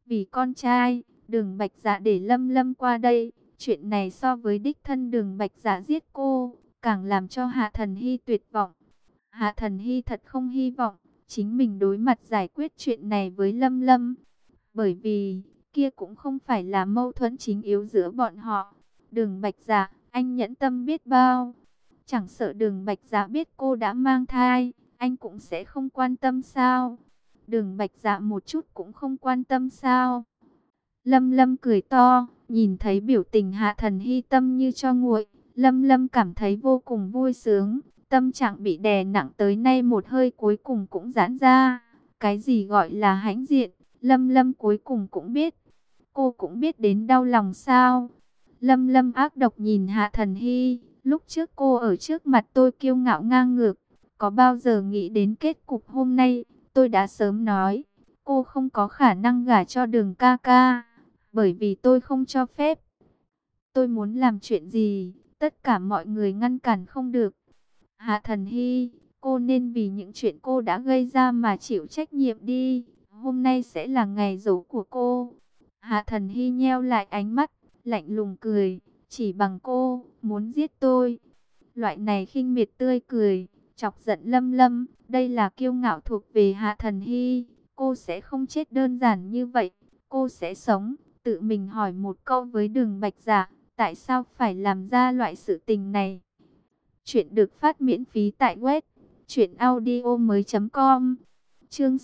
Vì con trai, Đường Bạch Dạ để Lâm Lâm qua đây. Chuyện này so với đích thân Đường Bạch Dạ giết cô, càng làm cho Hạ Thần Hy tuyệt vọng. Hạ Thần Hy thật không hy vọng chính mình đối mặt giải quyết chuyện này với Lâm Lâm. Bởi vì, kia cũng không phải là mâu thuẫn chính yếu giữa bọn họ. Đường Bạch Dạ, anh nhẫn tâm biết bao. Chẳng sợ Đường Bạch Dạ biết cô đã mang thai, anh cũng sẽ không quan tâm sao? Đường Bạch Dạ một chút cũng không quan tâm sao? Lâm Lâm cười to, nhìn thấy biểu tình Hạ Thần Hy tâm như cho nguội. Lâm Lâm cảm thấy vô cùng vui sướng, tâm trạng bị đè nặng tới nay một hơi cuối cùng cũng giãn ra. Cái gì gọi là hãnh diện, Lâm Lâm cuối cùng cũng biết. Cô cũng biết đến đau lòng sao? Lâm Lâm ác độc nhìn Hạ Thần Hy, lúc trước cô ở trước mặt tôi kiêu ngạo ngang ngược, có bao giờ nghĩ đến kết cục hôm nay? Tôi đã sớm nói, cô không có khả năng gả cho Đường ca ca, bởi vì tôi không cho phép. Tôi muốn làm chuyện gì, tất cả mọi người ngăn cản không được. Hạ Thần Hy, cô nên vì những chuyện cô đã gây ra mà chịu trách nhiệm đi. Hôm nay sẽ là ngày giỗ của cô. Hạ Thần Hy nheo lại ánh mắt, lạnh lùng cười, chỉ bằng cô, muốn giết tôi. Loại này khinh miệt tươi cười, chọc giận Lâm Lâm, đây là kiêu ngạo thuộc về Hạ Thần Hy. Cô sẽ không chết đơn giản như vậy, cô sẽ sống. Tự mình hỏi một câu với Đường Bạch Dạ, tại sao phải làm ra loại sự tình này? Chuyện được phát miễn phí tại web truyệnaudiomoi.com. Chương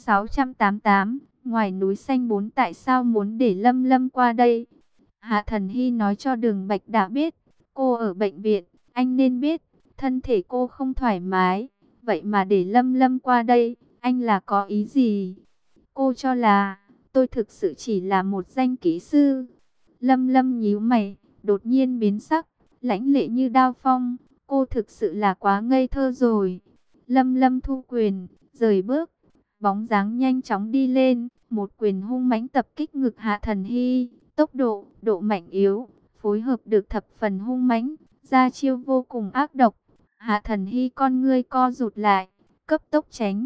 688, ngoài núi xanh 4 tại sao muốn để Lâm Lâm qua đây? Hạ Thần Hy nói cho Đường Bạch đã biết, cô ở bệnh viện, anh nên biết, thân thể cô không thoải mái, vậy mà để Lâm Lâm qua đây, anh là có ý gì? Cô cho là tôi thực sự chỉ là một danh kỹ sư. Lâm Lâm nhíu mày, đột nhiên biến sắc, lãnh lệ như đao phong. Cô thực sự là quá ngây thơ rồi. Lâm Lâm thu quyền, rời bước, bóng dáng nhanh chóng đi lên, một quyền hung mãnh tập kích ngực Hạ Thần Hy. Tốc độ, độ mạnh yếu, phối hợp được thập phần hung mãnh, ra chiêu vô cùng ác độc. Hạ Thần Hy con ngươi co rụt lại, cấp tốc tránh.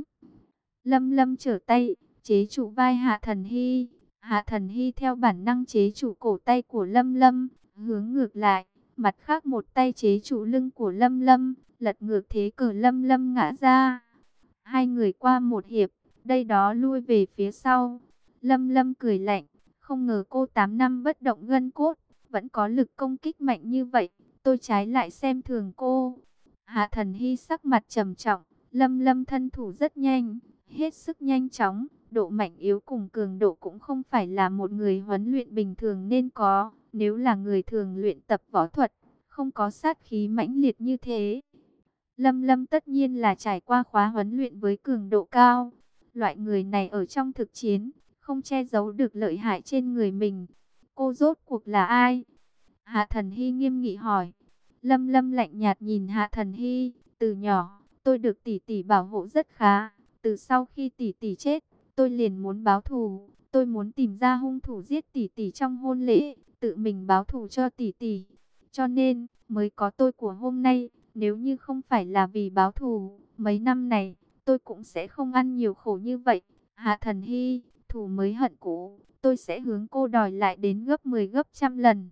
Lâm Lâm trở tay, chế trụ vai Hạ Thần Hy. Hạ Thần Hy theo bản năng chế trụ cổ tay của Lâm Lâm, hướng ngược lại, mặt khác một tay chế trụ lưng của Lâm Lâm, lật ngược thế cờ Lâm Lâm ngã ra. Hai người qua một hiệp, đây đó lui về phía sau. Lâm Lâm cười lạnh, không ngờ cô 8 năm bất động gân cốt, vẫn có lực công kích mạnh như vậy, tôi trái lại xem thường cô. Hạ Thần Hy sắc mặt trầm trọng, Lâm Lâm thân thủ rất nhanh, hết sức nhanh chóng, độ mạnh yếu cùng cường độ cũng không phải là một người huấn luyện bình thường nên có, nếu là người thường luyện tập võ thuật, không có sát khí mãnh liệt như thế. Lâm Lâm tất nhiên là trải qua khóa huấn luyện với cường độ cao. Loại người này ở trong thực chiến, không che giấu được lợi hại trên người mình. Cô rốt cuộc là ai? Hạ Thần Hy nghiêm nghị hỏi. Lâm Lâm lạnh nhạt nhìn Hạ Thần Hy, từ nhỏ, tôi được tỷ tỷ bảo hộ rất khá. Từ sau khi tỷ tỷ chết, tôi liền muốn báo thù. Tôi muốn tìm ra hung thủ giết tỷ tỷ trong hôn lễ, tự mình báo thù cho tỷ tỷ. Cho nên, mới có tôi của hôm nay. Nếu như không phải là vì báo thù, mấy năm này, tôi cũng sẽ không ăn nhiều khổ như vậy. Hạ Thần Hy, thù mới hận cũ, tôi sẽ hướng cô đòi lại đến gấp 10 gấp trăm lần.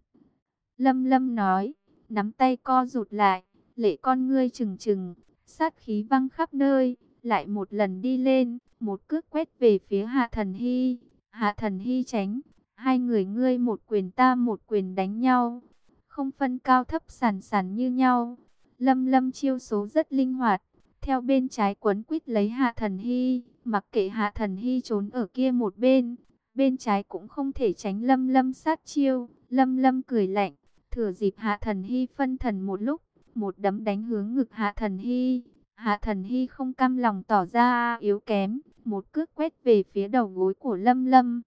Lâm Lâm nói, nắm tay co rụt lại, lệ con ngươi trừng trừng, sát khí văng khắp nơi, lại một lần đi lên, một cước quét về phía Hạ Thần Hy. Hạ Thần Hy tránh, hai người ngươi một quyền ta một quyền đánh nhau, không phân cao thấp sàn sàn như nhau. Lâm Lâm chiêu số rất linh hoạt, theo bên trái quấn quýt lấy Hạ Thần Hy, mặc kệ Hạ Thần Hy trốn ở kia một bên, bên trái cũng không thể tránh Lâm Lâm sát chiêu. Lâm Lâm cười lạnh, thừa dịp Hạ Thần Hy phân thần một lúc, một đấm đánh hướng ngực Hạ Thần Hy. Hạ Thần Hy không cam lòng tỏ ra yếu kém, một cước quét về phía đầu gối của Lâm Lâm.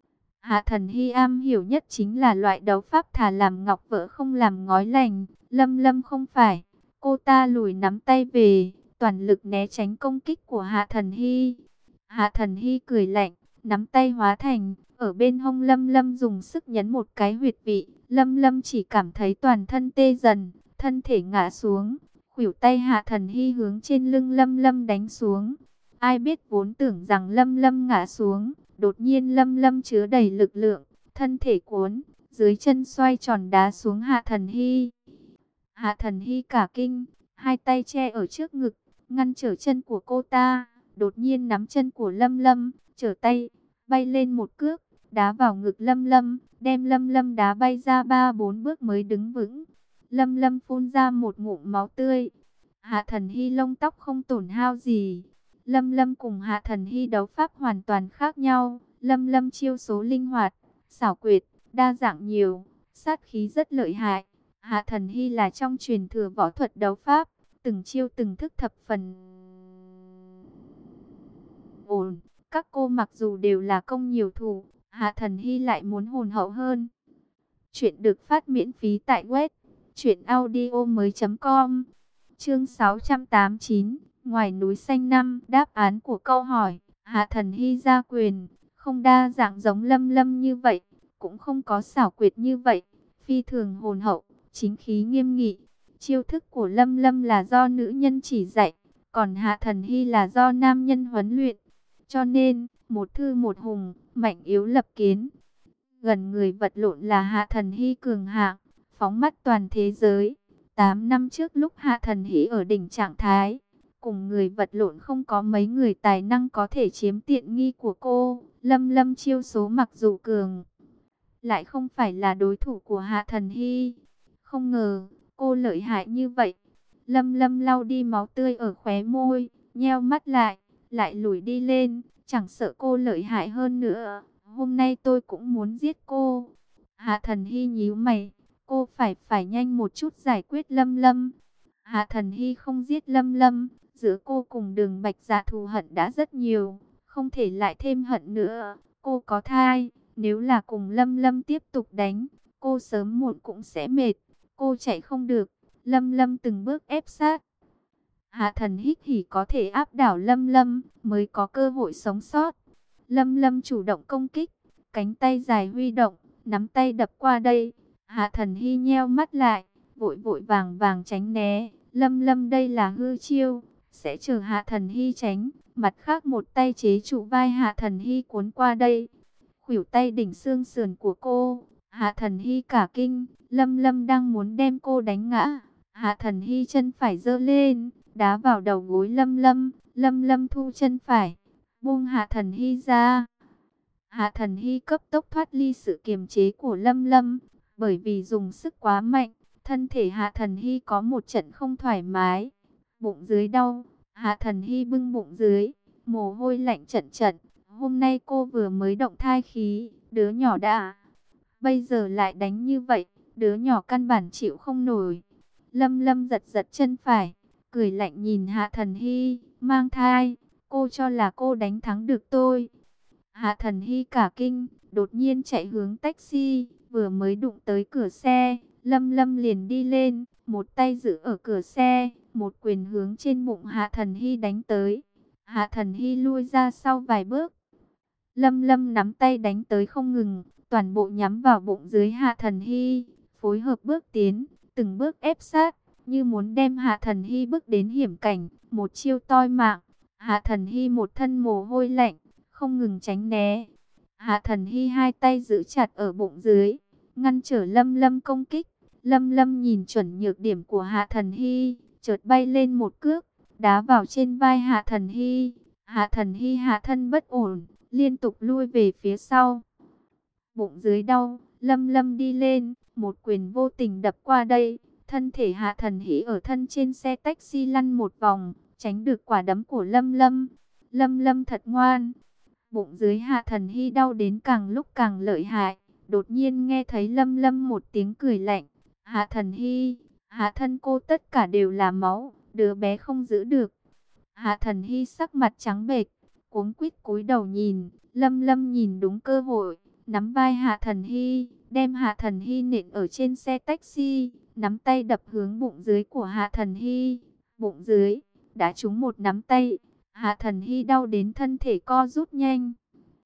Hạ Thần Hy am hiểu nhất chính là loại đấu pháp thà làm ngọc vỡ không làm ngói lành. Lâm Lâm không phải, cô ta lùi nắm tay về, toàn lực né tránh công kích của Hạ Thần Hy. Hạ Thần Hy cười lạnh, nắm tay hóa thành, ở bên hông Lâm Lâm dùng sức nhấn một cái huyệt vị. Lâm Lâm chỉ cảm thấy toàn thân tê dần, thân thể ngã xuống, khuỷu tay Hạ Thần Hy hướng trên lưng Lâm Lâm đánh xuống. Ai biết vốn tưởng rằng Lâm Lâm ngã xuống, đột nhiên Lâm Lâm chứa đầy lực lượng, thân thể cuốn, dưới chân xoay tròn đá xuống Hạ Thần Hy. Hạ Thần Hy cả kinh, hai tay che ở trước ngực, ngăn trở chân của cô ta, đột nhiên nắm chân của Lâm Lâm, trở tay, bay lên một cước, đá vào ngực Lâm Lâm, đem Lâm Lâm đá bay ra 3-4 bước mới đứng vững. Lâm Lâm phun ra một ngụm máu tươi. Hạ Thần Hy lông tóc không tổn hao gì. Lâm Lâm cùng Hạ Thần Hy đấu pháp hoàn toàn khác nhau. Lâm Lâm chiêu số linh hoạt, xảo quyệt, đa dạng nhiều, sát khí rất lợi hại. Hạ Thần Hy là trong truyền thừa võ thuật đấu pháp, từng chiêu từng thức thập phần ổn. Các cô mặc dù đều là công nhiều thủ, Hạ Thần Hy lại muốn hồn hậu hơn. Chuyện được phát miễn phí tại web truyệnaudiomoi.com. Chương 689, ngoài núi xanh năm, đáp án của câu hỏi. Hạ Thần Hy ra quyền, không đa dạng giống Lâm Lâm như vậy, cũng không có xảo quyệt như vậy, phi thường hồn hậu, chính khí nghiêm nghị. Chiêu thức của Lâm Lâm là do nữ nhân chỉ dạy, còn Hạ Thần Hy là do nam nhân huấn luyện. Cho nên, một thư một hùng, mạnh yếu lập kiến. Gần người vật lộn là Hạ Thần Hy cường hạng, phóng mắt toàn thế giới. 8 năm trước lúc Hạ Thần Hy ở đỉnh trạng thái, cùng người vật lộn không có mấy người tài năng có thể chiếm tiện nghi của cô. Lâm Lâm chiêu số mặc dù cường, lại không phải là đối thủ của Hạ Thần Hy. Không ngờ, cô lợi hại như vậy. Lâm Lâm lau đi máu tươi ở khóe môi, nheo mắt lại lùi đi lên, chẳng sợ cô lợi hại hơn nữa. Hôm nay tôi cũng muốn giết cô. Hạ Thần Hy nhíu mày, cô phải nhanh một chút giải quyết Lâm Lâm. Hạ Thần Hy không giết Lâm Lâm, giữa cô cùng Đường Bạch Dạ thù hận đã rất nhiều, không thể lại thêm hận nữa. Cô có thai, nếu là cùng Lâm Lâm tiếp tục đánh, cô sớm muộn cũng sẽ mệt. Cô chạy không được. Lâm Lâm từng bước ép sát. Hạ Thần Hích hỉ có thể áp đảo Lâm Lâm, mới có cơ hội sống sót. Lâm Lâm chủ động công kích, cánh tay dài huy động, nắm tay đập qua đây. Hạ Thần Hy nheo mắt lại, vội vội vàng vàng tránh né. Lâm Lâm đây là hư chiêu, sẽ chờ Hạ Thần Hy tránh. Mặt khác một tay chế trụ vai Hạ Thần Hy cuốn qua đây, khuỷu tay đỉnh xương sườn của cô. Hạ Thần Hy cả kinh, Lâm Lâm đang muốn đem cô đánh ngã. Hạ Thần Hy chân phải giơ lên, đá vào đầu gối Lâm Lâm. Lâm Lâm thu chân phải, buông Hạ Thần Hy ra. Hạ Thần Hy cấp tốc thoát ly sự kiềm chế của Lâm Lâm, bởi vì dùng sức quá mạnh, thân thể Hạ Thần Hy có một trận không thoải mái. Bụng dưới đau, Hạ Thần Hy bưng bụng dưới, mồ hôi lạnh trận trận. Hôm nay cô vừa mới động thai khí, đứa nhỏ đã, bây giờ lại đánh như vậy, đứa nhỏ căn bản chịu không nổi. Lâm Lâm giật giật chân phải, cười lạnh nhìn Hạ Thần Hy, mang thai, cô cho là cô đánh thắng được tôi. Hạ Thần Hy cả kinh, đột nhiên chạy hướng taxi, vừa mới đụng tới cửa xe, Lâm Lâm liền đi lên, một tay giữ ở cửa xe, một quyền hướng trên bụng Hạ Thần Hy đánh tới. Hạ Thần Hy lui ra sau vài bước. Lâm Lâm nắm tay đánh tới không ngừng, toàn bộ nhắm vào bụng dưới Hạ Thần Hy, phối hợp bước tiến, từng bước ép sát, như muốn đem Hạ Thần Hy bước đến hiểm cảnh, một chiêu toi mạng. Hạ Thần Hy một thân mồ hôi lạnh, không ngừng tránh né. Hạ Thần Hy hai tay giữ chặt ở bụng dưới, ngăn trở Lâm Lâm công kích. Lâm Lâm nhìn chuẩn nhược điểm của Hạ Thần Hy, chợt bay lên một cước, đá vào trên vai Hạ Thần Hy. Hạ Thần Hy hạ thân bất ổn, liên tục lui về phía sau. Bụng dưới đau, Lâm Lâm đi lên, một quyền vô tình đập qua đây. Thân thể Hạ Thần Hy ở thân trên xe taxi lăn một vòng, tránh được quả đấm của Lâm Lâm. Lâm Lâm thật ngoan. Bụng dưới Hạ Thần Hy đau đến càng lúc càng lợi hại. Đột nhiên nghe thấy Lâm Lâm một tiếng cười lạnh. Hạ Thần Hy, hạ thân cô tất cả đều là máu, đứa bé không giữ được. Hạ Thần Hy sắc mặt trắng bệch, cuống quýt cúi đầu nhìn. Lâm Lâm nhìn đúng cơ hội, nắm vai Hạ Thần Hy, đem Hạ Thần Hy nện ở trên xe taxi, nắm tay đập hướng bụng dưới của Hạ Thần Hy. Bụng dưới đã trúng một nắm tay. Hạ Thần Hy đau đến thân thể co rút nhanh.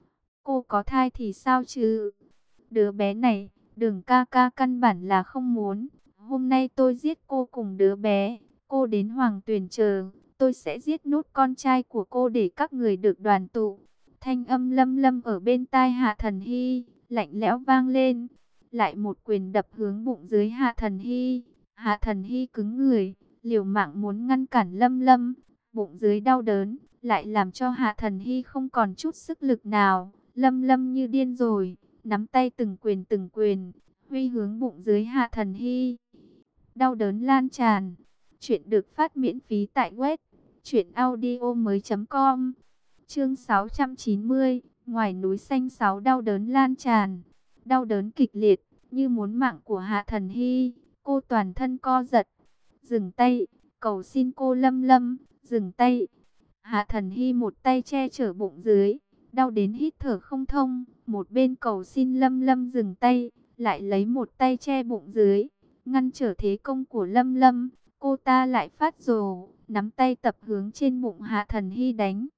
Cô có thai thì sao chứ? Đứa bé này, Đường ca ca căn bản là không muốn. Hôm nay tôi giết cô cùng đứa bé. Cô đến Hoàng Tuyền chờ. tôi sẽ giết nốt con trai của cô để các người được đoàn tụ. Thanh âm Lâm Lâm ở bên tai Hạ Thần Hy, lạnh lẽo vang lên. Lại một quyền đập hướng bụng dưới Hạ Thần Hy. Hạ Thần Hy cứng người, liều mạng muốn ngăn cản Lâm Lâm. Bụng dưới đau đớn, lại làm cho Hạ Thần Hy không còn chút sức lực nào. Lâm Lâm như điên rồi, nắm tay từng quyền, huy hướng bụng dưới Hạ Thần Hy. Đau đớn lan tràn. Chuyện được phát miễn phí tại web truyệnaudiomoi.com. Chương 690, ngoài núi xanh 6 đau đớn lan tràn. Đau đớn kịch liệt, như muốn mạng của Hạ Thần Hy, cô toàn thân co giật. Dừng tay, cầu xin cô Lâm Lâm, dừng tay. Hạ Thần Hy một tay che chở bụng dưới, đau đến hít thở không thông, một bên cầu xin Lâm Lâm dừng tay, lại lấy một tay che bụng dưới, ngăn trở thế công của Lâm Lâm. Cô ta lại phát rồ, nắm tay tập hướng trên bụng Hạ Thần Hy đánh.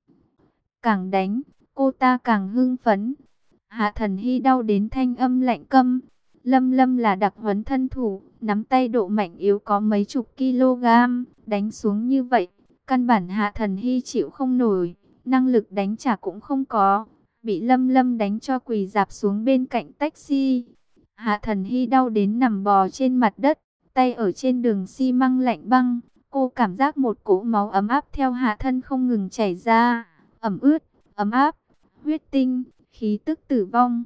Càng đánh, cô ta càng hưng phấn. Hạ Thần Hy đau đến thanh âm lạnh câm. Lâm Lâm là đặc huấn thân thủ, nắm tay độ mạnh yếu có mấy chục kg, đánh xuống như vậy, căn bản Hạ Thần Hy chịu không nổi, năng lực đánh trả cũng không có, bị Lâm Lâm đánh cho quỳ rạp xuống bên cạnh taxi. Hạ Thần Hy đau đến nằm bò trên mặt đất, tay ở trên đường xi măng lạnh băng, cô cảm giác một cỗ máu ấm áp theo hạ thân không ngừng chảy ra, ẩm ướt, ấm áp, huyết tinh, khí tức tử vong.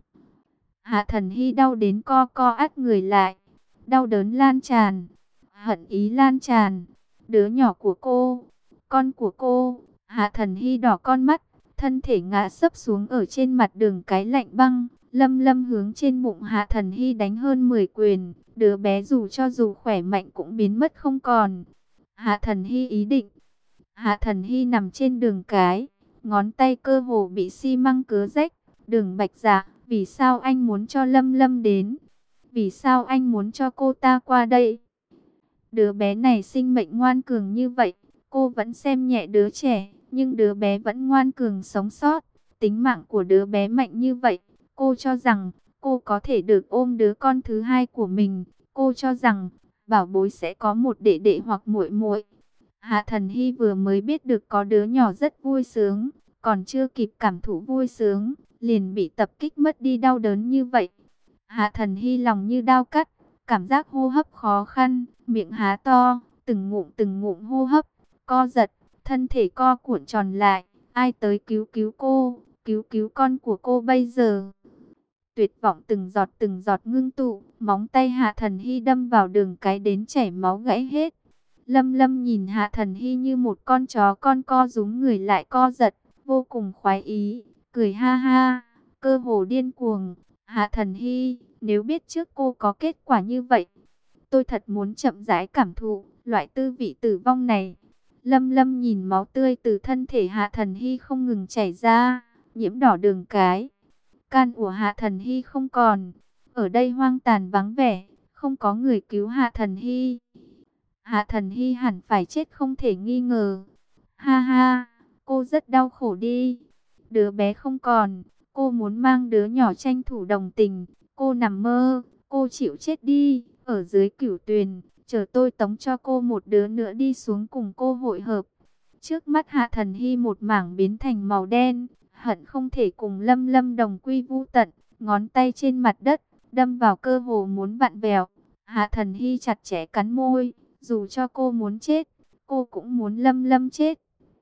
Hạ Thần Hy đau đến co át người lại, đau đớn lan tràn, hận ý lan tràn. Đứa nhỏ của cô, con của cô. Hạ Thần Hy đỏ con mắt, thân thể ngã sấp xuống ở trên mặt đường cái lạnh băng. Lâm Lâm hướng trên bụng Hạ Thần Hy đánh hơn 10 quyền, đứa bé dù khỏe mạnh cũng biến mất không còn. Hạ Thần Hy ý định. Hạ Thần Hy nằm trên đường cái, ngón tay cơ hồ bị xi măng cứa rách. Đường Bạch Dạ, vì sao anh muốn cho Lâm Lâm đến? Vì sao anh muốn cho cô ta qua đây? Đứa bé này sinh mệnh ngoan cường như vậy, cô vẫn xem nhẹ đứa trẻ, nhưng đứa bé vẫn ngoan cường sống sót. Tính mạng của đứa bé mạnh như vậy, cô cho rằng cô có thể được ôm đứa con thứ hai của mình. Cô cho rằng bảo bối sẽ có một đệ đệ hoặc muội muội. Hạ Thần Hy vừa mới biết được có đứa nhỏ rất vui sướng, còn chưa kịp cảm thụ vui sướng, liền bị tập kích mất đi đau đớn như vậy. Hạ Thần Hy lòng như đao cắt, cảm giác hô hấp khó khăn, miệng há to, từng ngụm hô hấp, co giật, thân thể co cuộn tròn lại. Ai tới cứu cô, cứu con của cô bây giờ. Tuyệt vọng từng giọt ngưng tụ, móng tay Hạ Thần Hy đâm vào đường cái đến chảy máu gãy hết. Lâm Lâm nhìn Hạ Thần Hy như một con chó con co rúm người lại co giật, vô cùng khoái ý, cười ha ha, cơ hồ điên cuồng. Hạ Thần Hy, nếu biết trước cô có kết quả như vậy, tôi thật muốn chậm rãi cảm thụ loại tư vị tử vong này. Lâm Lâm nhìn máu tươi từ thân thể Hạ Thần Hy không ngừng chảy ra, nhiễm đỏ đường cái. Can của Hạ Thần Hy không còn, ở đây hoang tàn vắng vẻ, không có người cứu Hạ Thần Hy. Hạ Thần Hy hẳn phải chết không thể nghi ngờ. Ha ha, cô rất đau khổ đi. Đứa bé không còn, cô muốn mang đứa nhỏ tranh thủ đồng tình. Cô nằm mơ, cô chịu chết đi, ở dưới Cửu Tuyền, chờ tôi tống cho cô một đứa nữa đi xuống cùng cô hội hợp. Trước mắt Hạ Thần Hy một mảng biến thành màu đen, hận không thể cùng Lâm Lâm đồng quy vu tận, ngón tay trên mặt đất, đâm vào cơ hồ muốn vặn vẹo. Hạ Thần Hy chặt chẽ cắn môi, dù cho cô muốn chết, cô cũng muốn Lâm Lâm chết.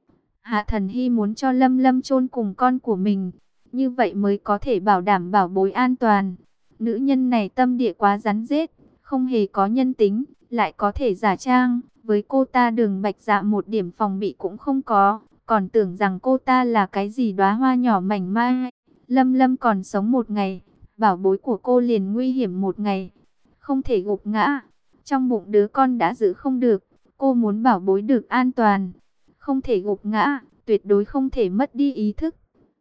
Hạ Thần Hy muốn cho Lâm Lâm chôn cùng con của mình, như vậy mới có thể bảo đảm bảo bối an toàn. Nữ nhân này tâm địa quá rắn rết, không hề có nhân tính, lại có thể giả trang. Với cô ta Đường Bạch Dạ một điểm phòng bị cũng không có, còn tưởng rằng cô ta là cái gì đóa hoa nhỏ mảnh mai. Lâm Lâm còn sống một ngày, bảo bối của cô liền nguy hiểm một ngày, không thể gục ngã. Trong bụng đứa con đã giữ không được, cô muốn bảo bối được an toàn, không thể gục ngã, tuyệt đối không thể mất đi ý thức.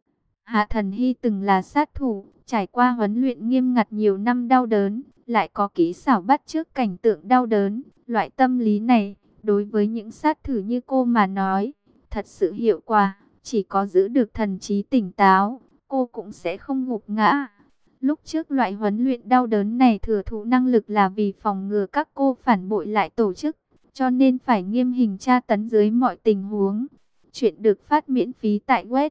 Hạ Thần Hy từng là sát thủ, trải qua huấn luyện nghiêm ngặt nhiều năm đau đớn, lại có kỹ xảo bắt chước cảnh tượng đau đớn. Loại tâm lý này, đối với những sát thủ như cô mà nói, thật sự hiệu quả. Chỉ có giữ được thần trí tỉnh táo, cô cũng sẽ không gục ngã. Lúc trước loại huấn luyện đau đớn này thừa thụ năng lực là vì phòng ngừa các cô phản bội lại tổ chức. cho nên phải nghiêm hình tra tấn dưới mọi tình huống. Chuyện được phát miễn phí tại web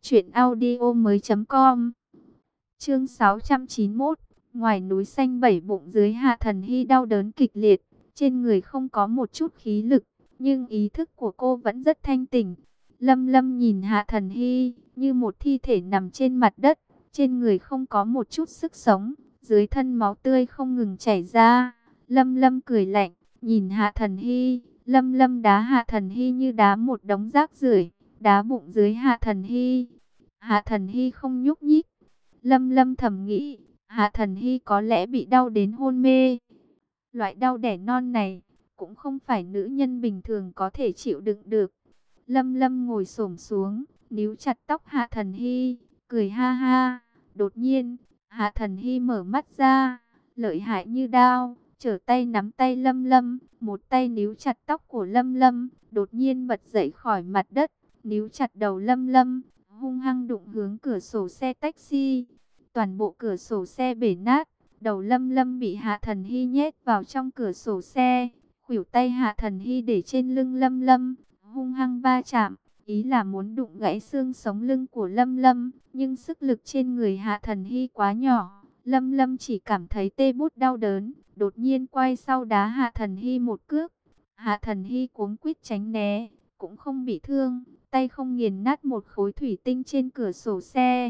truyệnaudiomoi.com. Chương 691. Ngoài núi xanh bảy bụng dưới Hạ Thần Hy đau đớn kịch liệt, trên người không có một chút khí lực, nhưng ý thức của cô vẫn rất thanh tỉnh. Lâm Lâm nhìn Hạ Thần Hy như một thi thể nằm trên mặt đất, trên người không có một chút sức sống, dưới thân máu tươi không ngừng chảy ra. Lâm Lâm cười lạnh, nhìn Hạ Thần Hy, Lâm Lâm đá Hạ Thần Hy như đá một đống rác rưởi, đá bụng dưới Hạ Thần Hy. Hạ Thần Hy không nhúc nhích. Lâm Lâm thầm nghĩ, Hạ Thần Hy có lẽ bị đau đến hôn mê. Loại đau đẻ non này cũng không phải nữ nhân bình thường có thể chịu đựng được. Lâm Lâm ngồi xổm xuống, níu chặt tóc Hạ Thần Hy, cười ha ha. Đột nhiên, Hạ Thần Hy mở mắt ra, lợi hại như đao, trở tay nắm tay Lâm Lâm, một tay níu chặt tóc của Lâm Lâm, đột nhiên bật dậy khỏi mặt đất, níu chặt đầu Lâm Lâm, hung hăng đụng hướng cửa sổ xe taxi. Toàn bộ cửa sổ xe bể nát, đầu Lâm Lâm bị Hạ Thần Hy nhét vào trong cửa sổ xe, khuỷu tay Hạ Thần Hy để trên lưng Lâm Lâm, hung hăng va chạm, ý là muốn đụng gãy xương sống lưng của Lâm Lâm, nhưng sức lực trên người Hạ Thần Hy quá nhỏ, Lâm Lâm chỉ cảm thấy tê bút đau đớn, đột nhiên quay sau đá Hạ Thần Hy một cước. Hạ Thần Hy cuống quýt tránh né, cũng không bị thương, tay không nghiền nát một khối thủy tinh trên cửa sổ xe.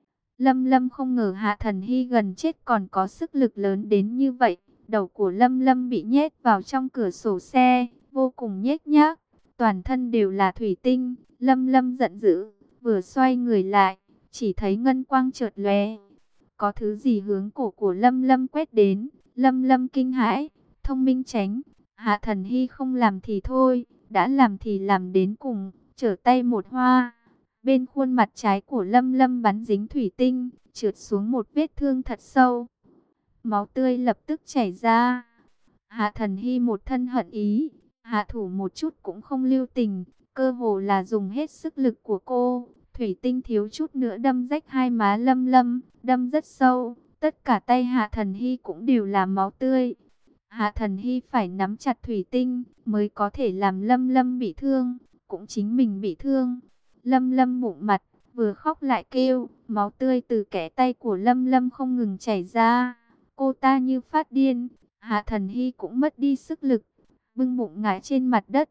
Lâm Lâm không ngờ Hạ Thần Hy gần chết còn có sức lực lớn đến như vậy. Đầu của Lâm Lâm bị nhét vào trong cửa sổ xe, vô cùng nhếch nhác, toàn thân đều là thủy tinh. Lâm Lâm giận dữ, vừa xoay người lại, chỉ thấy ngân quang chợt lóe. Có thứ gì hướng cổ của Lâm Lâm quét đến, Lâm Lâm kinh hãi, thông minh tránh. Hạ Thần Hy không làm thì thôi, đã làm thì làm đến cùng, trở tay một hoa. Bên khuôn mặt trái của Lâm Lâm bắn dính thủy tinh, trượt xuống một vết thương thật sâu. Máu tươi lập tức chảy ra. Hạ Thần Hy một thân hận ý, hạ thủ một chút cũng không lưu tình, cơ hồ là dùng hết sức lực của cô. Thủy tinh thiếu chút nữa đâm rách hai má Lâm Lâm, đâm rất sâu, tất cả tay Hạ Thần Hy cũng đều là máu tươi. Hạ Thần Hy phải nắm chặt thủy tinh mới có thể làm Lâm Lâm bị thương, cũng chính mình bị thương. Lâm Lâm bụng mặt, vừa khóc lại kêu, máu tươi từ kẽ tay của Lâm Lâm không ngừng chảy ra. Cô ta như phát điên, Hạ Thần Hy cũng mất đi sức lực, bưng bụng ngã trên mặt đất.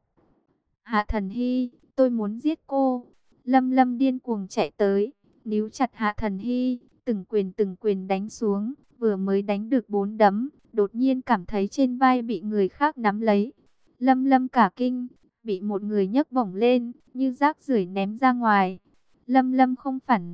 Hạ Thần Hy, tôi muốn giết cô. Lâm Lâm điên cuồng chạy tới, níu chặt Hạ Thần Hy, từng quyền đánh xuống, vừa mới đánh được 4 đấm, đột nhiên cảm thấy trên vai bị người khác nắm lấy. Lâm Lâm cả kinh, bị một người nhấc bổng lên, như rác rưởi ném ra ngoài. Lâm Lâm không phản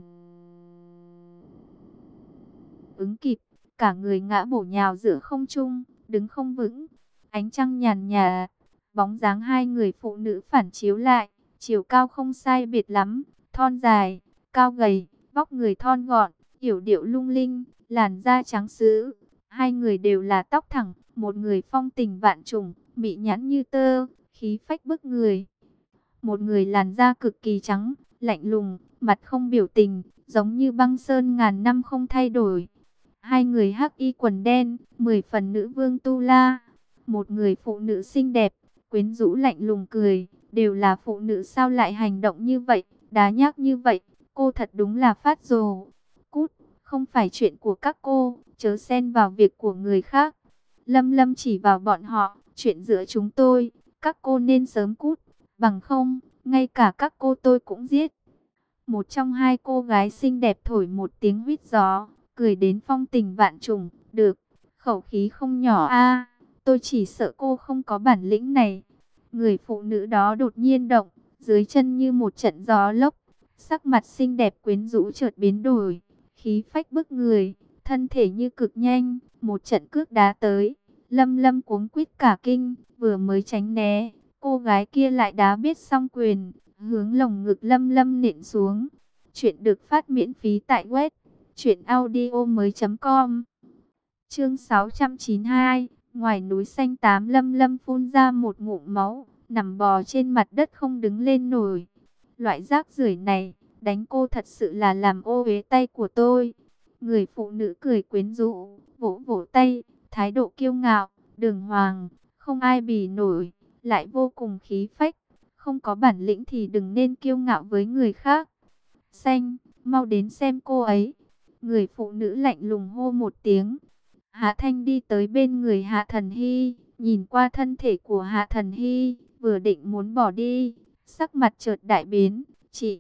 ứng kịp, cả người ngã bổ nhào giữa không trung, đứng không vững. Ánh trăng nhàn nhạt, bóng dáng hai người phụ nữ phản chiếu lại, chiều cao không sai biệt lắm, thon dài, cao gầy, vóc người thon gọn, yểu điệu lung linh, làn da trắng sữa. Hai người đều là tóc thẳng, một người phong tình vạn trùng, mị nhãn như tơ, khí phách bức người. Một người làn da cực kỳ trắng, lạnh lùng, mặt không biểu tình, giống như băng sơn ngàn năm không thay đổi. Hai người hắc y quần đen, 10 phần nữ vương tu la. Một người phụ nữ xinh đẹp, quyến rũ lạnh lùng cười, đều là phụ nữ sao lại hành động như vậy, đá nhác như vậy, cô thật đúng là phát rồ. Cút, không phải chuyện của các cô, chớ xen vào việc của người khác. Lâm Lâm chỉ vào bọn họ, chuyện giữa chúng tôi, các cô nên sớm cút, bằng không, ngay cả các cô tôi cũng giết. Một trong hai cô gái xinh đẹp thổi một tiếng huýt gió, cười đến phong tình vạn trùng, được, khẩu khí không nhỏ a, tôi chỉ sợ cô không có bản lĩnh này. Người phụ nữ đó đột nhiên động, dưới chân như một trận gió lốc, sắc mặt xinh đẹp quyến rũ chợt biến đổi, khí phách bức người, thân thể như cực nhanh, một trận cước đá tới. Lâm Lâm cuống quýt cả kinh, vừa mới tránh né, cô gái kia lại đá biết xong quyền, hướng lồng ngực Lâm Lâm nện xuống. Chuyện được phát miễn phí tại web truyệnaudiomoi.com. Chương 692, ngoài núi xanh tám. Lâm Lâm phun ra một ngụm máu, nằm bò trên mặt đất không đứng lên nổi. Loại rác rưởi này, đánh cô thật sự là làm ô uế tay của tôi. Người phụ nữ cười quyến rũ, vỗ vỗ tay, thái độ kiêu ngạo, đường hoàng, không ai bì nổi. lại vô cùng khí phách. Không có bản lĩnh thì đừng nên kiêu ngạo với người khác. Xanh, mau đến xem cô ấy. Người phụ nữ lạnh lùng hô một tiếng. Hạ Thanh đi tới bên người Hạ Thần Hy, nhìn qua thân thể của Hạ Thần Hy, vừa định muốn bỏ đi, sắc mặt chợt đại biến. Chị!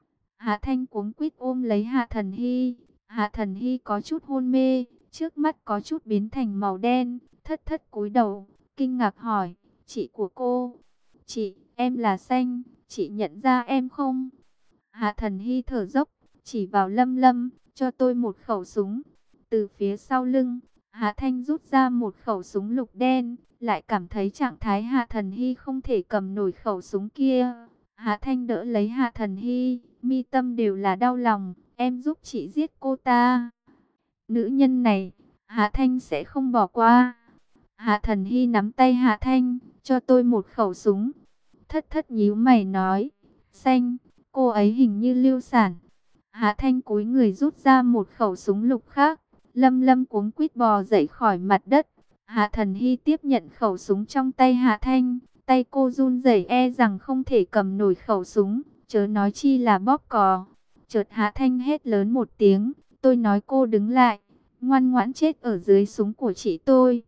Hạ Thanh cuống quýt ôm lấy Hạ Thần Hy. Hạ Thần Hy có chút hôn mê, trước mắt có chút biến thành màu đen, thất thất cúi đầu, kinh ngạc hỏi, chị của cô? Chị, em là Xanh, chị nhận ra em không? Hạ Thần Hy thở dốc, chỉ vào Lâm Lâm, cho tôi một khẩu súng. Từ phía sau lưng, Hạ Thanh rút ra một khẩu súng lục đen, lại cảm thấy trạng thái Hạ Thần Hy không thể cầm nổi khẩu súng kia. Hạ Thanh đỡ lấy Hạ Thần Hy, mi tâm đều là đau lòng, em giúp chị giết cô ta. Nữ nhân này, Hạ Thanh sẽ không bỏ qua. Hạ Thần Hy nắm tay Hạ Thanh, cho tôi một khẩu súng. Thất thất nhíu mày nói, Xanh, cô ấy hình như lưu sản. Hạ Thanh cúi người rút ra một khẩu súng lục khác. Lâm Lâm cuống quýt bò dậy khỏi mặt đất. Hạ Thần Hy tiếp nhận khẩu súng trong tay Hạ Thanh. Tay cô run rẩy e rằng không thể cầm nổi khẩu súng, chớ nói chi là bóp cò. Chợt Hạ Thanh hét lớn một tiếng, tôi nói cô đứng lại, ngoan ngoãn chết ở dưới súng của chị tôi.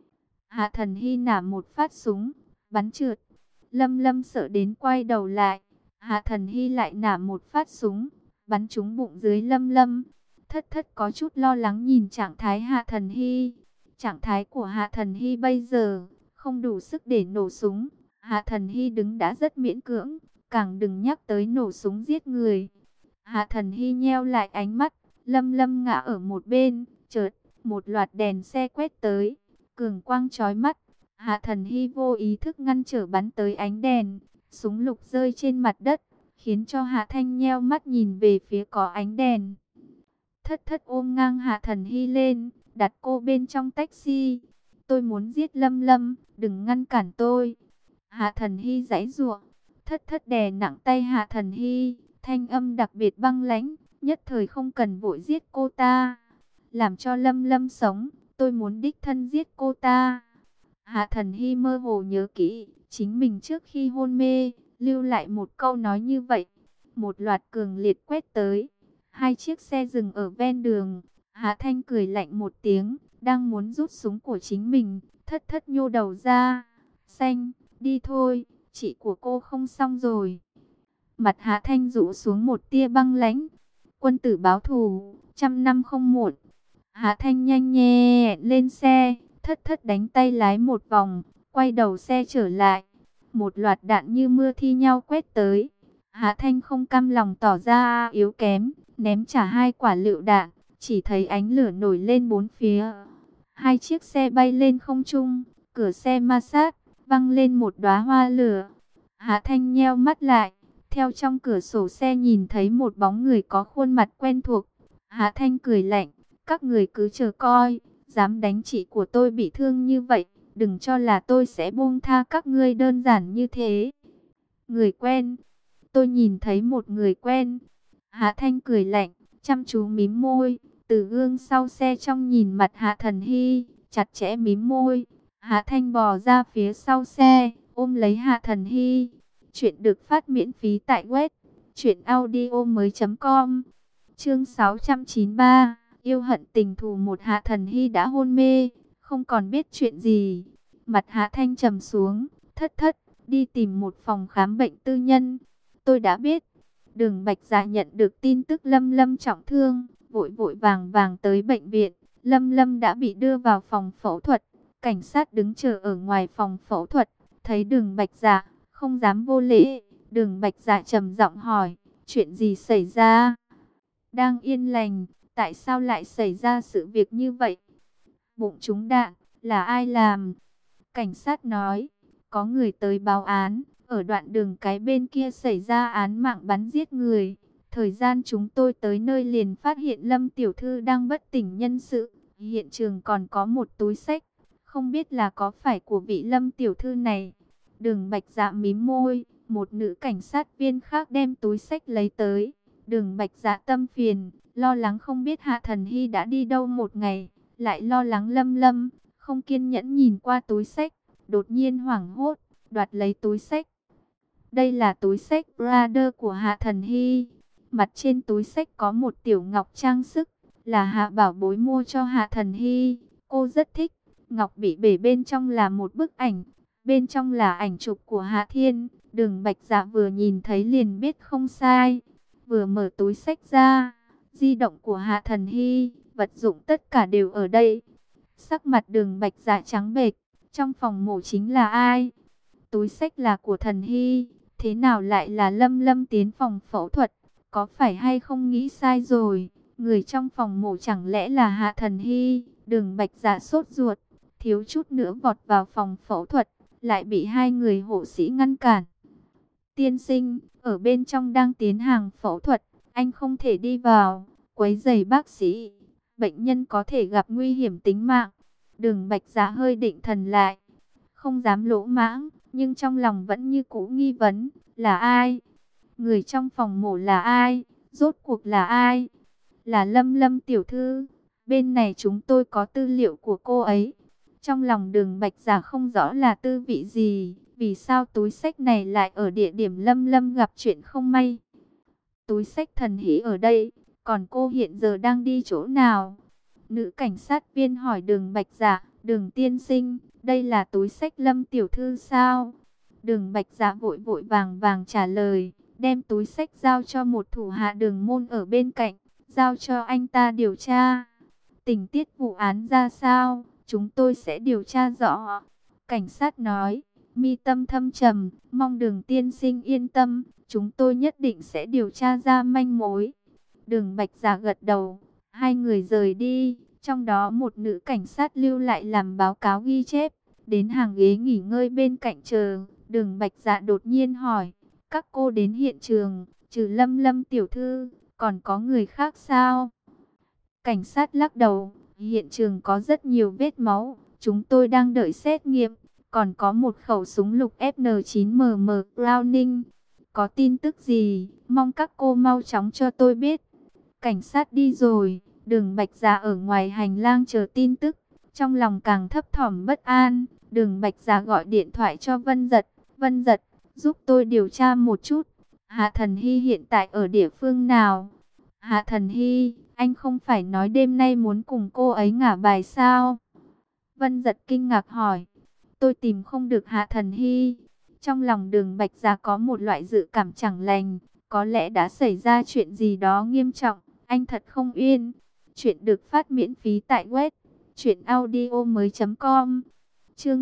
Hạ Thần Hy nả một phát súng, bắn trượt. Lâm Lâm sợ đến quay đầu lại. Hạ Thần Hy lại nả một phát súng, bắn trúng bụng dưới Lâm Lâm. Thất thất có chút lo lắng nhìn trạng thái Hạ Thần Hy. Trạng thái của Hạ Thần Hy bây giờ không đủ sức để nổ súng. Hạ Thần Hy đứng đã rất miễn cưỡng, càng đừng nhắc tới nổ súng giết người. Hạ Thần Hy nheo lại ánh mắt, Lâm Lâm ngã ở một bên, chợt một loạt đèn xe quét tới, cường quang chói mắt. Hạ Thần Hy vô ý thức ngăn trở bắn tới ánh đèn, súng lục rơi trên mặt đất, khiến cho Hạ Thanh nheo mắt nhìn về phía có ánh đèn. Thất thất ôm ngang Hạ Thần Hy lên, đặt cô bên trong taxi. Tôi muốn giết Lâm Lâm, đừng ngăn cản tôi. Hạ Thần Hy giãy giụa. Thất thất đè nặng tay Hạ Thần Hy, thanh âm đặc biệt băng lãnh, nhất thời không cần vội giết cô ta. Làm cho Lâm Lâm sống, tôi muốn đích thân giết cô ta. Hạ Thần Hy mơ hồ nhớ kỹ, chính mình trước khi hôn mê, lưu lại một câu nói như vậy. Một loạt cường liệt quét tới, hai chiếc xe dừng ở ven đường. Hạ Thanh cười lạnh một tiếng, đang muốn rút súng của chính mình, thất thất nhô đầu ra. Xanh, đi thôi, chị của cô không xong rồi. Mặt Hạ Thanh rũ xuống một tia băng lãnh. Quân tử báo thù, 100 năm không muộn. Hạ Thanh nhanh nhẹ lên xe, thất thất đánh tay lái một vòng, quay đầu xe trở lại. Một loạt đạn như mưa thi nhau quét tới. Hạ Thanh không cam lòng tỏ ra yếu kém, ném trả hai quả lựu đạn, chỉ thấy ánh lửa nổi lên bốn phía. Hai chiếc xe bay lên không trung, cửa xe ma sát, văng lên một đóa hoa lửa. Hạ Thanh nheo mắt lại, theo trong cửa sổ xe nhìn thấy một bóng người có khuôn mặt quen thuộc. Hạ Thanh cười lạnh, các người cứ chờ coi, dám đánh chị của tôi bị thương như vậy, đừng cho là tôi sẽ buông tha các ngươi đơn giản như thế. Người quen, tôi nhìn thấy một người quen. Hạ Thanh cười lạnh, chăm chú mím môi, từ gương sau xe trong nhìn mặt Hạ Thần Hy, chặt chẽ mím môi. Hạ Thanh bò ra phía sau xe, ôm lấy Hạ Thần Hy. Chuyện được phát miễn phí tại web truyệnaudiomoi.com. Chương 693, yêu hận tình thù một. Hạ Thần Hy đã hôn mê, không còn biết chuyện gì. Mặt Hạ Thanh trầm xuống, thất thất, đi tìm một phòng khám bệnh tư nhân. Tôi đã biết. Đường Bạch Dạ nhận được tin tức Lâm Lâm trọng thương, vội vội vàng vàng tới bệnh viện. Lâm Lâm đã bị đưa vào phòng phẫu thuật. Cảnh sát đứng chờ ở ngoài phòng phẫu thuật, thấy Đường Bạch Dạ, không dám vô lễ. Đường Bạch Dạ trầm giọng hỏi, chuyện gì xảy ra? Đang yên lành, tại sao lại xảy ra sự việc như vậy? Bụng trúng đạn, là ai làm? Cảnh sát nói, có người tới báo án, ở đoạn đường cái bên kia xảy ra án mạng bắn giết người. Thời gian chúng tôi tới nơi liền phát hiện Lâm tiểu thư đang bất tỉnh nhân sự. Hiện trường còn có một túi xách, không biết là có phải của vị Lâm tiểu thư này. Đường Bạch Dạ mím môi, một nữ cảnh sát viên khác đem túi xách lấy tới. Đường Bạch Dạ tâm phiền, lo lắng không biết Hạ Thần Hy đã đi đâu một ngày, lại lo lắng Lâm Lâm, không kiên nhẫn nhìn qua túi xách, đột nhiên hoảng hốt. đoạt lấy túi xách. Đây là túi xách Prada của Hạ Thần Hy. Mặt trên túi xách có một tiểu ngọc trang sức, là Hạ bảo bối mua cho Hạ Thần Hy. Cô rất thích. Ngọc bị bể bên trong là một bức ảnh. Bên trong là ảnh chụp của Hạ Thiên. Đường Bạch Dạ vừa nhìn thấy liền biết không sai. Vừa mở túi xách ra, di động của Hạ Thần Hy, vật dụng tất cả đều ở đây. Sắc mặt Đường Bạch Dạ trắng bệch. Trong phòng mổ chính là ai? Túi xách là của Thần Hy. Thế nào lại là Lâm Lâm tiến phòng phẫu thuật? Có phải hay không nghĩ sai rồi? Người trong phòng mổ chẳng lẽ là Hạ Thần Hy? Đường Bạch Dạ sốt ruột, thiếu chút nữa vọt vào phòng phẫu thuật, lại bị hai người hộ sĩ ngăn cản. Tiên sinh, ở bên trong đang tiến hành phẫu thuật, anh không thể đi vào, quấy rầy bác sĩ. Bệnh nhân có thể gặp nguy hiểm tính mạng. Đường Bạch Dạ hơi định thần lại, không dám lỗ mãng, nhưng trong lòng vẫn như cũ nghi vấn, là ai? Người trong phòng mổ là ai? Rốt cuộc là ai? Là Lâm Lâm tiểu thư. Bên này chúng tôi có tư liệu của cô ấy. Trong lòng Đường Bạch Dạ không rõ là tư vị gì, vì sao túi xách này lại ở địa điểm Lâm Lâm gặp chuyện không may. Túi xách Thần Hỷ ở đây, còn cô hiện giờ đang đi chỗ nào? Nữ cảnh sát viên hỏi Đường Bạch Dạ. Đường tiên sinh, đây là túi xách Lâm tiểu thư sao? Đường Bạch Dạ vội vội vàng vàng trả lời, đem túi xách giao cho một thủ hạ Đường Môn ở bên cạnh, giao cho anh ta điều tra. Tình tiết vụ án ra sao, chúng tôi sẽ điều tra rõ. Cảnh sát nói, mi tâm thâm trầm, mong Đường tiên sinh yên tâm, chúng tôi nhất định sẽ điều tra ra manh mối. Đường Bạch Dạ gật đầu, hai người rời đi, trong đó một nữ cảnh sát lưu lại làm báo cáo ghi chép, đến hàng ghế nghỉ ngơi bên cạnh chờ. Đường Bạch Dạ đột nhiên hỏi, các cô đến hiện trường, trừ Lâm Lâm tiểu thư, còn có người khác sao? Cảnh sát lắc đầu, hiện trường có rất nhiều vết máu, chúng tôi đang đợi xét nghiệm, còn có một khẩu súng lục FN9mm Browning. Có tin tức gì, mong các cô mau chóng cho tôi biết. Cảnh sát đi rồi, Đường Bạch Dạ ở ngoài hành lang chờ tin tức, trong lòng càng thấp thỏm bất an. Đường Bạch Dạ gọi điện thoại cho Vân Dật. Vân Dật, giúp tôi điều tra một chút, Hạ Thần Hy hiện tại ở địa phương nào? Hạ Thần Hy, anh không phải nói đêm nay muốn cùng cô ấy ngả bài sao? Vân Dật kinh ngạc hỏi, tôi tìm không được Hạ Thần Hy. Trong lòng Đường Bạch Dạ có một loại dự cảm chẳng lành, có lẽ đã xảy ra chuyện gì đó nghiêm trọng, anh thật không yên. Chuyện được phát miễn phí tại web truyệnaudiomoi.com. Chương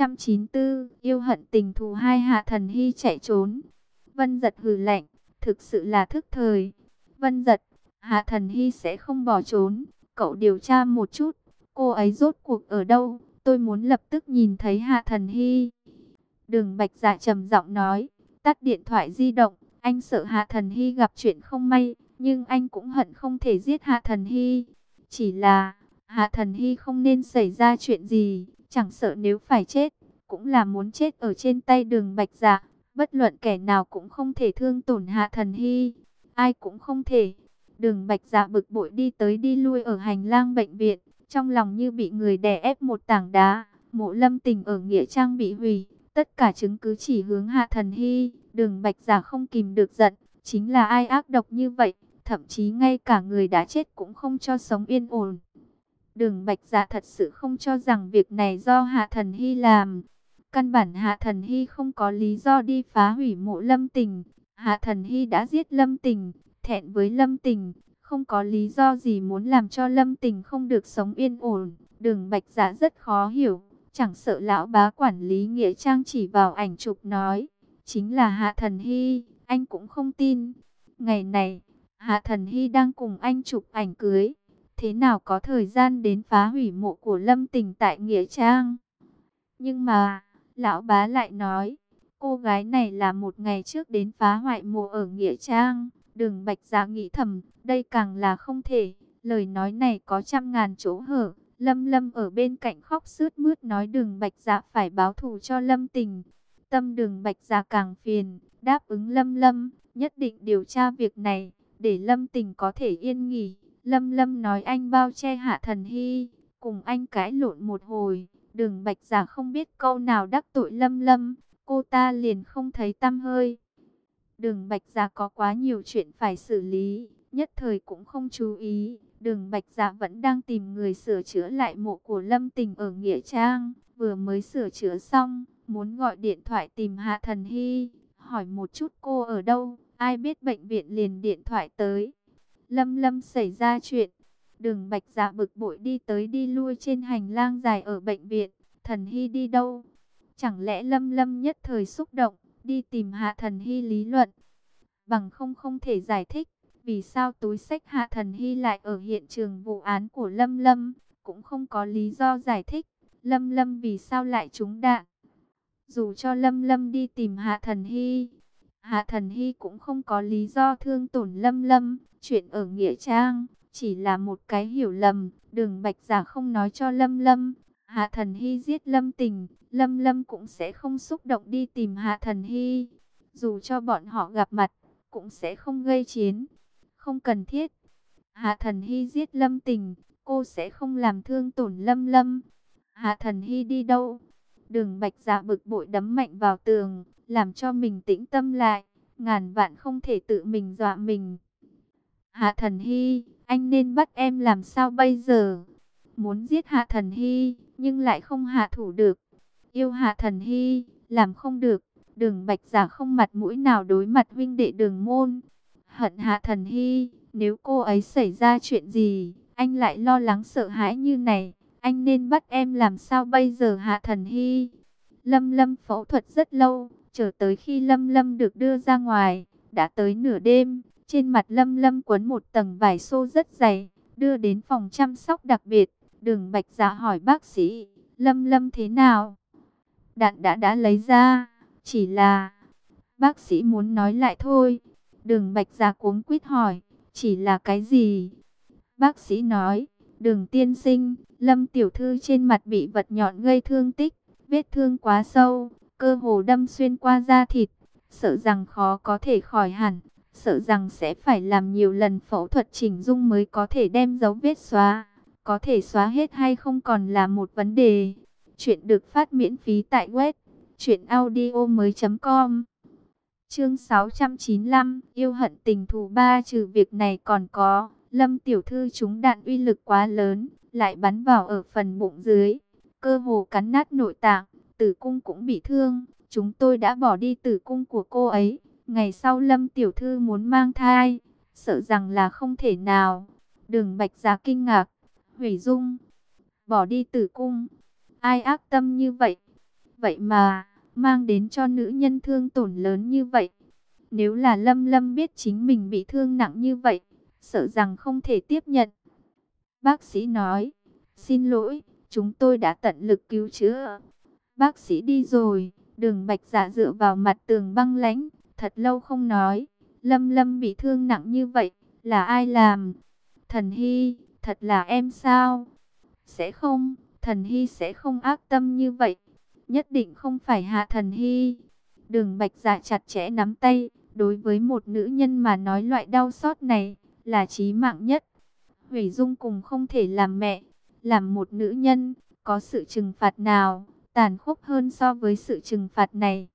694, yêu hận tình thù hai, Hạ Thần Hy chạy trốn. Vân Dật hừ lạnh, thực sự là thức thời. Vân Dật, Hạ Thần Hy sẽ không bỏ trốn, cậu điều tra một chút, cô ấy rốt cuộc ở đâu, tôi muốn lập tức nhìn thấy Hạ Thần Hy. Đường Bạch Dạ trầm giọng nói, tắt điện thoại di động, anh sợ Hạ Thần Hy gặp chuyện không may, nhưng anh cũng hận không thể giết Hạ Thần Hy. Chỉ là, Hạ Thần Hy không nên xảy ra chuyện gì, chẳng sợ nếu phải chết, cũng là muốn chết ở trên tay Đường Bạch Dạ. Bất luận kẻ nào cũng không thể thương tổn Hạ Thần Hy, ai cũng không thể. Đường Bạch Dạ bực bội đi tới đi lui ở hành lang bệnh viện, trong lòng như bị người đè ép một tảng đá. Mộ Lâm Tình ở nghĩa trang bị hủy, tất cả chứng cứ chỉ hướng Hạ Thần Hy. Đường Bạch Dạ không kìm được giận, chính là ai ác độc như vậy, thậm chí ngay cả người đã chết cũng không cho sống yên ổn. Đường Bạch Dạ thật sự không cho rằng việc này do Hạ Thần Hy làm. Căn bản Hạ Thần Hy không có lý do đi phá hủy mộ Lâm Tình. Hạ Thần Hy đã giết Lâm Tình, thẹn với Lâm Tình, không có lý do gì muốn làm cho Lâm Tình không được sống yên ổn. Đường Bạch Dạ rất khó hiểu, chẳng sợ lão bá quản lý nghĩa trang chỉ vào ảnh chụp nói, chính là Hạ Thần Hy, anh cũng không tin. Ngày này, Hạ Thần Hy đang cùng anh chụp ảnh cưới, thế nào có thời gian đến phá hủy mộ của Lâm Tình tại nghĩa trang. Nhưng mà, lão bá lại nói, cô gái này là một ngày trước đến phá hoại mộ ở nghĩa trang. Đường Bạch Dạ nghĩ thầm, đây càng là không thể. Lời nói này có trăm ngàn chỗ hở. Lâm Lâm ở bên cạnh khóc sướt mướt nói Đường Bạch Dạ phải báo thù cho Lâm Tình. Tâm Đường Bạch Dạ càng phiền, đáp ứng Lâm Lâm, nhất định điều tra việc này, để Lâm Tình có thể yên nghỉ. Lâm Lâm nói anh bao che Hạ Thần Hy, cùng anh cãi lộn một hồi. Đường Bạch Dạ không biết câu nào đắc tội Lâm Lâm, cô ta liền không thấy tăm hơi. Đường Bạch Dạ có quá nhiều chuyện phải xử lý, nhất thời cũng không chú ý. Đường Bạch Dạ vẫn đang tìm người sửa chữa lại mộ của Lâm Tình ở Nghĩa Trang. Vừa mới sửa chữa xong, muốn gọi điện thoại tìm Hạ Thần Hy, hỏi một chút cô ở đâu. Ai biết bệnh viện liền điện thoại tới. Lâm Lâm xảy ra chuyện. Đường Bạch Dạ bực bội đi tới đi lui trên hành lang dài ở bệnh viện. Thần Hy đi đâu? Chẳng lẽ Lâm Lâm nhất thời xúc động, đi tìm Hạ Thần Hy lý luận? Bằng không thể giải thích, vì sao túi xách Hạ Thần Hy lại ở hiện trường vụ án của Lâm Lâm, cũng không có lý do giải thích. Lâm Lâm vì sao lại trúng đạn? Dù cho Lâm Lâm đi tìm Hạ Thần Hy, Hạ Thần Hy cũng không có lý do thương tổn Lâm Lâm. Chuyện ở Nghĩa Trang chỉ là một cái hiểu lầm. Đường Bạch Dạ không nói cho Lâm Lâm Hạ Thần Hy giết Lâm Tình, Lâm Lâm cũng sẽ không xúc động đi tìm Hạ Thần Hy. Dù cho bọn họ gặp mặt, cũng sẽ không gây chiến. Không cần thiết. Hạ Thần Hy giết Lâm Tình, cô sẽ không làm thương tổn Lâm Lâm. Hạ Thần Hy đi đâu? Đường Bạch Dạ bực bội đấm mạnh vào tường, làm cho mình tĩnh tâm lại. Ngàn vạn không thể tự mình dọa mình. Hạ Thần Hy, anh nên bắt em làm sao bây giờ? Muốn giết Hạ Thần Hy, nhưng lại không hạ thủ được. Yêu Hạ Thần Hy, làm không được. Đường Bạch Dạ không mặt mũi nào đối mặt huynh đệ Đường Môn. Hận Hạ Thần Hy, nếu cô ấy xảy ra chuyện gì, anh lại lo lắng sợ hãi như này. Anh nên bắt em làm sao bây giờ Hạ Thần Hy? Lâm Lâm phẫu thuật rất lâu, chờ tới khi Lâm Lâm được đưa ra ngoài, đã tới nửa đêm. Trên mặt Lâm Lâm quấn một tầng vải xô rất dày, đưa đến phòng chăm sóc đặc biệt. Đường Bạch Dạ hỏi bác sĩ, Lâm Lâm thế nào? Đạn đã lấy ra, chỉ là... Bác sĩ muốn nói lại thôi. Đường Bạch Dạ cuống quýt hỏi, chỉ là cái gì? Bác sĩ nói, Đường tiên sinh, Lâm tiểu thư trên mặt bị vật nhọn gây thương tích, vết thương quá sâu, cơ hồ đâm xuyên qua da thịt, sợ rằng khó có thể khỏi hẳn, sợ rằng sẽ phải làm nhiều lần phẫu thuật chỉnh dung mới có thể đem dấu vết xóa. Có thể xóa hết hay không còn là một vấn đề. Chuyện được phát miễn phí tại web truyệnaudiomoi.com. Chương 695, yêu hận tình thù ba. Trừ việc này còn có, Lâm tiểu thư trúng đạn uy lực quá lớn, lại bắn vào ở phần bụng dưới, cơ hồ cắn nát nội tạng, tử cung cũng bị thương. Chúng tôi đã bỏ đi tử cung của cô ấy. Ngày sau Lâm tiểu thư muốn mang thai, sợ rằng là không thể nào. Đường Bạch Dạ kinh ngạc, hủy dung, bỏ đi tử cung, ai ác tâm như vậy? Vậy mà mang đến cho nữ nhân thương tổn lớn như vậy. Nếu là Lâm Lâm biết chính mình bị thương nặng như vậy, sợ rằng không thể tiếp nhận. Bác sĩ nói, xin lỗi, chúng tôi đã tận lực cứu chữa. Bác sĩ đi rồi. Đường Bạch Dạ dựa vào mặt tường băng lãnh, thật lâu không nói. Lâm Lâm bị thương nặng như vậy, là ai làm? Thần Hy, thật là em sao? Sẽ không, Thần Hy sẽ không ác tâm như vậy. Nhất định không phải Hạ Thần Hy. Đường Bạch Dạ chặt chẽ nắm tay. Đối với một nữ nhân mà nói loại đau xót này là chí mạng nhất. Hủy dung cùng không thể làm mẹ. Làm một nữ nhân, có sự trừng phạt nào tàn khốc hơn so với sự trừng phạt này?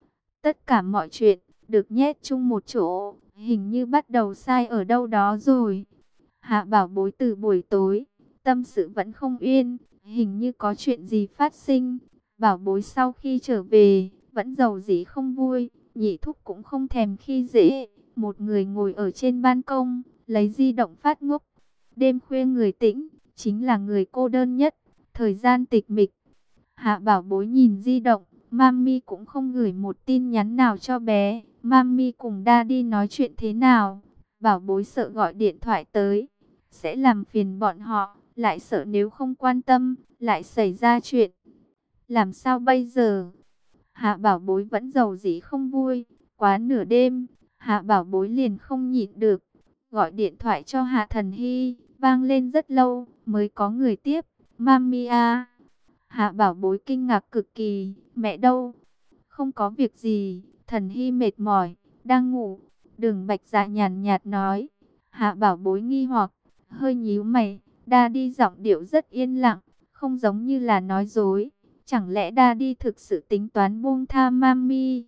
Tất cả mọi chuyện được nhét chung một chỗ, hình như bắt đầu sai ở đâu đó rồi. Hạ Bảo Bối từ buổi tối, tâm sự vẫn không yên, hình như có chuyện gì phát sinh. Bảo Bối sau khi trở về, vẫn giàu dĩ không vui, Nhị Thúc cũng không thèm khi dễ. Một người ngồi ở trên ban công, lấy di động phát ngốc. Đêm khuya người tĩnh, chính là người cô đơn nhất, thời gian tịch mịch. Hạ Bảo Bối nhìn di động, Mami cũng không gửi một tin nhắn nào cho bé. Mami cùng Daddy nói chuyện thế nào? Bảo Bối sợ gọi điện thoại tới sẽ làm phiền bọn họ, lại sợ nếu không quan tâm, lại xảy ra chuyện. Làm sao bây giờ? Hạ Bảo Bối vẫn giàu dĩ không vui. Quá nửa đêm, Hạ Bảo Bối liền không nhịn được, gọi điện thoại cho Hạ Thần Hy, vang lên rất lâu mới có người tiếp. Mami à. Hạ Bảo Bối kinh ngạc cực kỳ, mẹ đâu? Không có việc gì, Thần Hy mệt mỏi, đang ngủ. Đường Bạch Dạ nhàn nhạt nói. Hạ Bảo Bối nghi hoặc, hơi nhíu mày. Daddy giọng điệu rất yên lặng, không giống như là nói dối. Chẳng lẽ Daddy thực sự tính toán buông tha Mami?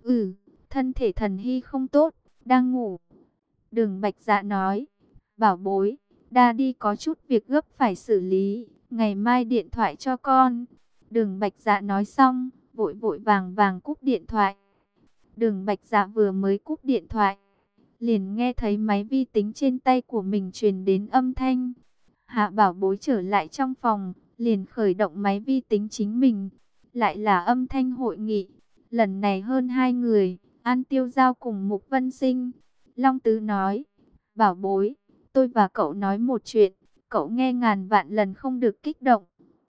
Thân thể Thần Hy không tốt, đang ngủ. Đường Bạch Dạ nói, bảo bối, Daddy có chút việc gấp phải xử lý, ngày mai điện thoại cho con. Đường Bạch Dạ nói xong, vội vội vàng vàng cúp điện thoại. Đường Bạch Dạ vừa mới cúp điện thoại, liền nghe thấy máy vi tính trên tay của mình truyền đến âm thanh. Hạ bảo bối trở lại trong phòng, liền khởi động máy vi tính chính mình. Lại là âm thanh hội nghị, lần này hơn 2 người, An Tiêu Giao cùng Mục Vân Sinh. Long Tứ nói, bảo bối, tôi và cậu nói một chuyện, cậu nghe ngàn vạn lần không được kích động.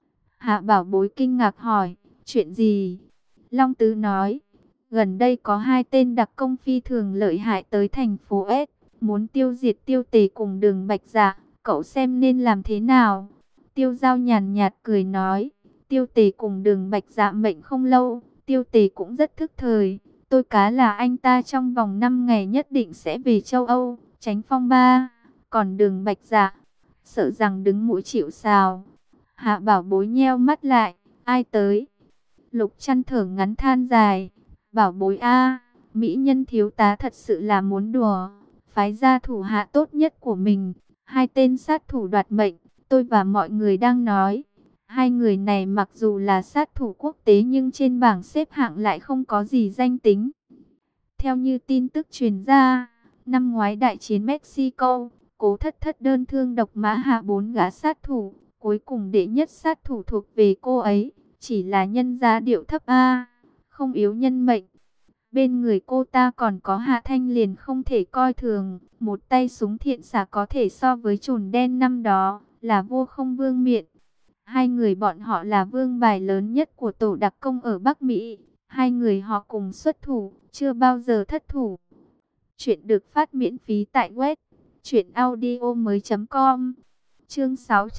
Hạ bảo bối kinh ngạc hỏi, chuyện gì? Long Tứ nói, gần đây có 2 tên đặc công phi thường lợi hại tới thành phố S, muốn tiêu diệt Tiêu Tề cùng Đường Bạch Dạ, cậu xem nên làm thế nào? Tiêu Giao nhàn nhạt cười nói, Tiêu Tề cùng Đường Bạch Dạ mệnh không lâu, Tiêu Tề cũng rất thức thời. Tôi cá là anh ta trong vòng 5 ngày nhất định sẽ về châu Âu, tránh phong ba. Còn Đường Bạch Dạ, sợ rằng đứng mũi chịu sào. Hạ bảo bối nheo mắt lại, ai tới? Lục Trăn thở ngắn than dài, bảo bối a, mỹ nhân thiếu tá thật sự là muốn đùa, phái ra thủ hạ tốt nhất của mình, 2 tên sát thủ đoạt mệnh, tôi và mọi người đang nói. 2 người này mặc dù là sát thủ quốc tế nhưng trên bảng xếp hạng lại không có gì danh tính. Theo như tin tức truyền ra, năm ngoái đại chiến Mexico, Cố Thất Thất đơn thương độc mã hạ 4 gã sát thủ, cuối cùng đệ nhất sát thủ thuộc về cô ấy, chỉ là nhân giá điệu thấp a, không yếu nhân mệnh. Bên người cô ta còn có Hạ Thanh liền không thể coi thường, một tay súng thiện xạ có thể so với chồn đen năm đó, là vô không vương miện. 2 người bọn họ là vương bài lớn nhất của tổ đặc công ở Bắc Mỹ. 2 người họ cùng xuất thủ, chưa bao giờ thất thủ. Chuyện được phát miễn phí tại web truyệnaudiomoi.com. Chương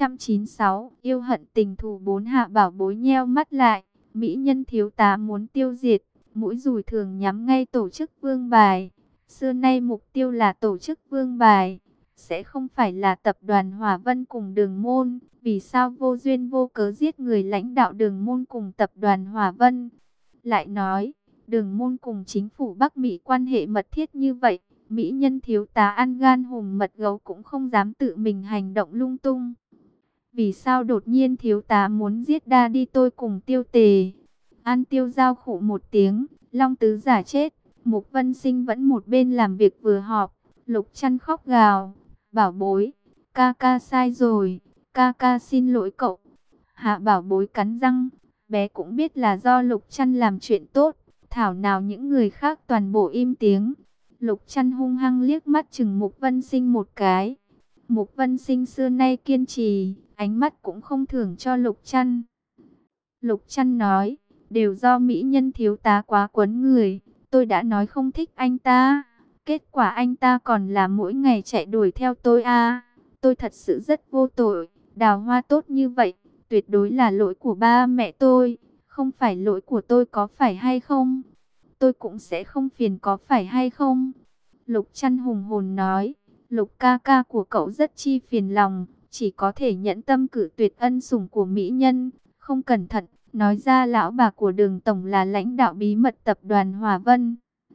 696, yêu hận tình thù 4. Hạ bảo bối nheo mắt lại, mỹ nhân thiếu tá muốn tiêu diệt, mũi dùi thường nhắm ngay tổ chức vương bài. Xưa nay mục tiêu là tổ chức vương bài, sẽ không phải là tập đoàn Hỏa Vân cùng Đường Môn. Vì sao vô duyên vô cớ giết người lãnh đạo Đường Môn cùng tập đoàn Hỏa Vân? Lại nói, Đường Môn cùng chính phủ Bắc Mỹ quan hệ mật thiết như vậy, mỹ nhân thiếu tá ăn gan hùm mật gấu cũng không dám tự mình hành động lung tung. Vì sao đột nhiên thiếu tá muốn giết Daddy tôi cùng Tiêu Tề? An Tiêu Giao khụ một tiếng, Long Tứ giả chết, Mục Vân Sinh vẫn một bên làm việc vừa họp. Lục Trăn khóc gào, bảo bối, ca ca sai rồi, ca ca xin lỗi cậu. Hạ bảo bối cắn răng, bé cũng biết là do Lục Trăn làm chuyện tốt, thảo nào những người khác toàn bộ im tiếng. Lục Trăn hung hăng liếc mắt chừng Mục Vân Sinh một cái. Mục Vân Sinh xưa nay kiên trì, ánh mắt cũng không thưởng cho Lục Trăn. Lục Trăn nói, đều do mỹ nhân thiếu tá quá quấn người, tôi đã nói không thích anh ta, kết quả anh ta còn là mỗi ngày chạy đuổi theo tôi à. Tôi thật sự rất vô tội, đào hoa tốt như vậy, tuyệt đối là lỗi của ba mẹ tôi, không phải lỗi của tôi có phải hay không? Tôi cũng sẽ không phiền có phải hay không? Lục Trăn hùng hồn nói, Lục ca ca của cậu rất chi phiền lòng, chỉ có thể nhẫn tâm cự tuyệt ân sủng của mỹ nhân, không cẩn thận, nói ra lão bà của Đường tổng là lãnh đạo bí mật tập đoàn Hòa Vân.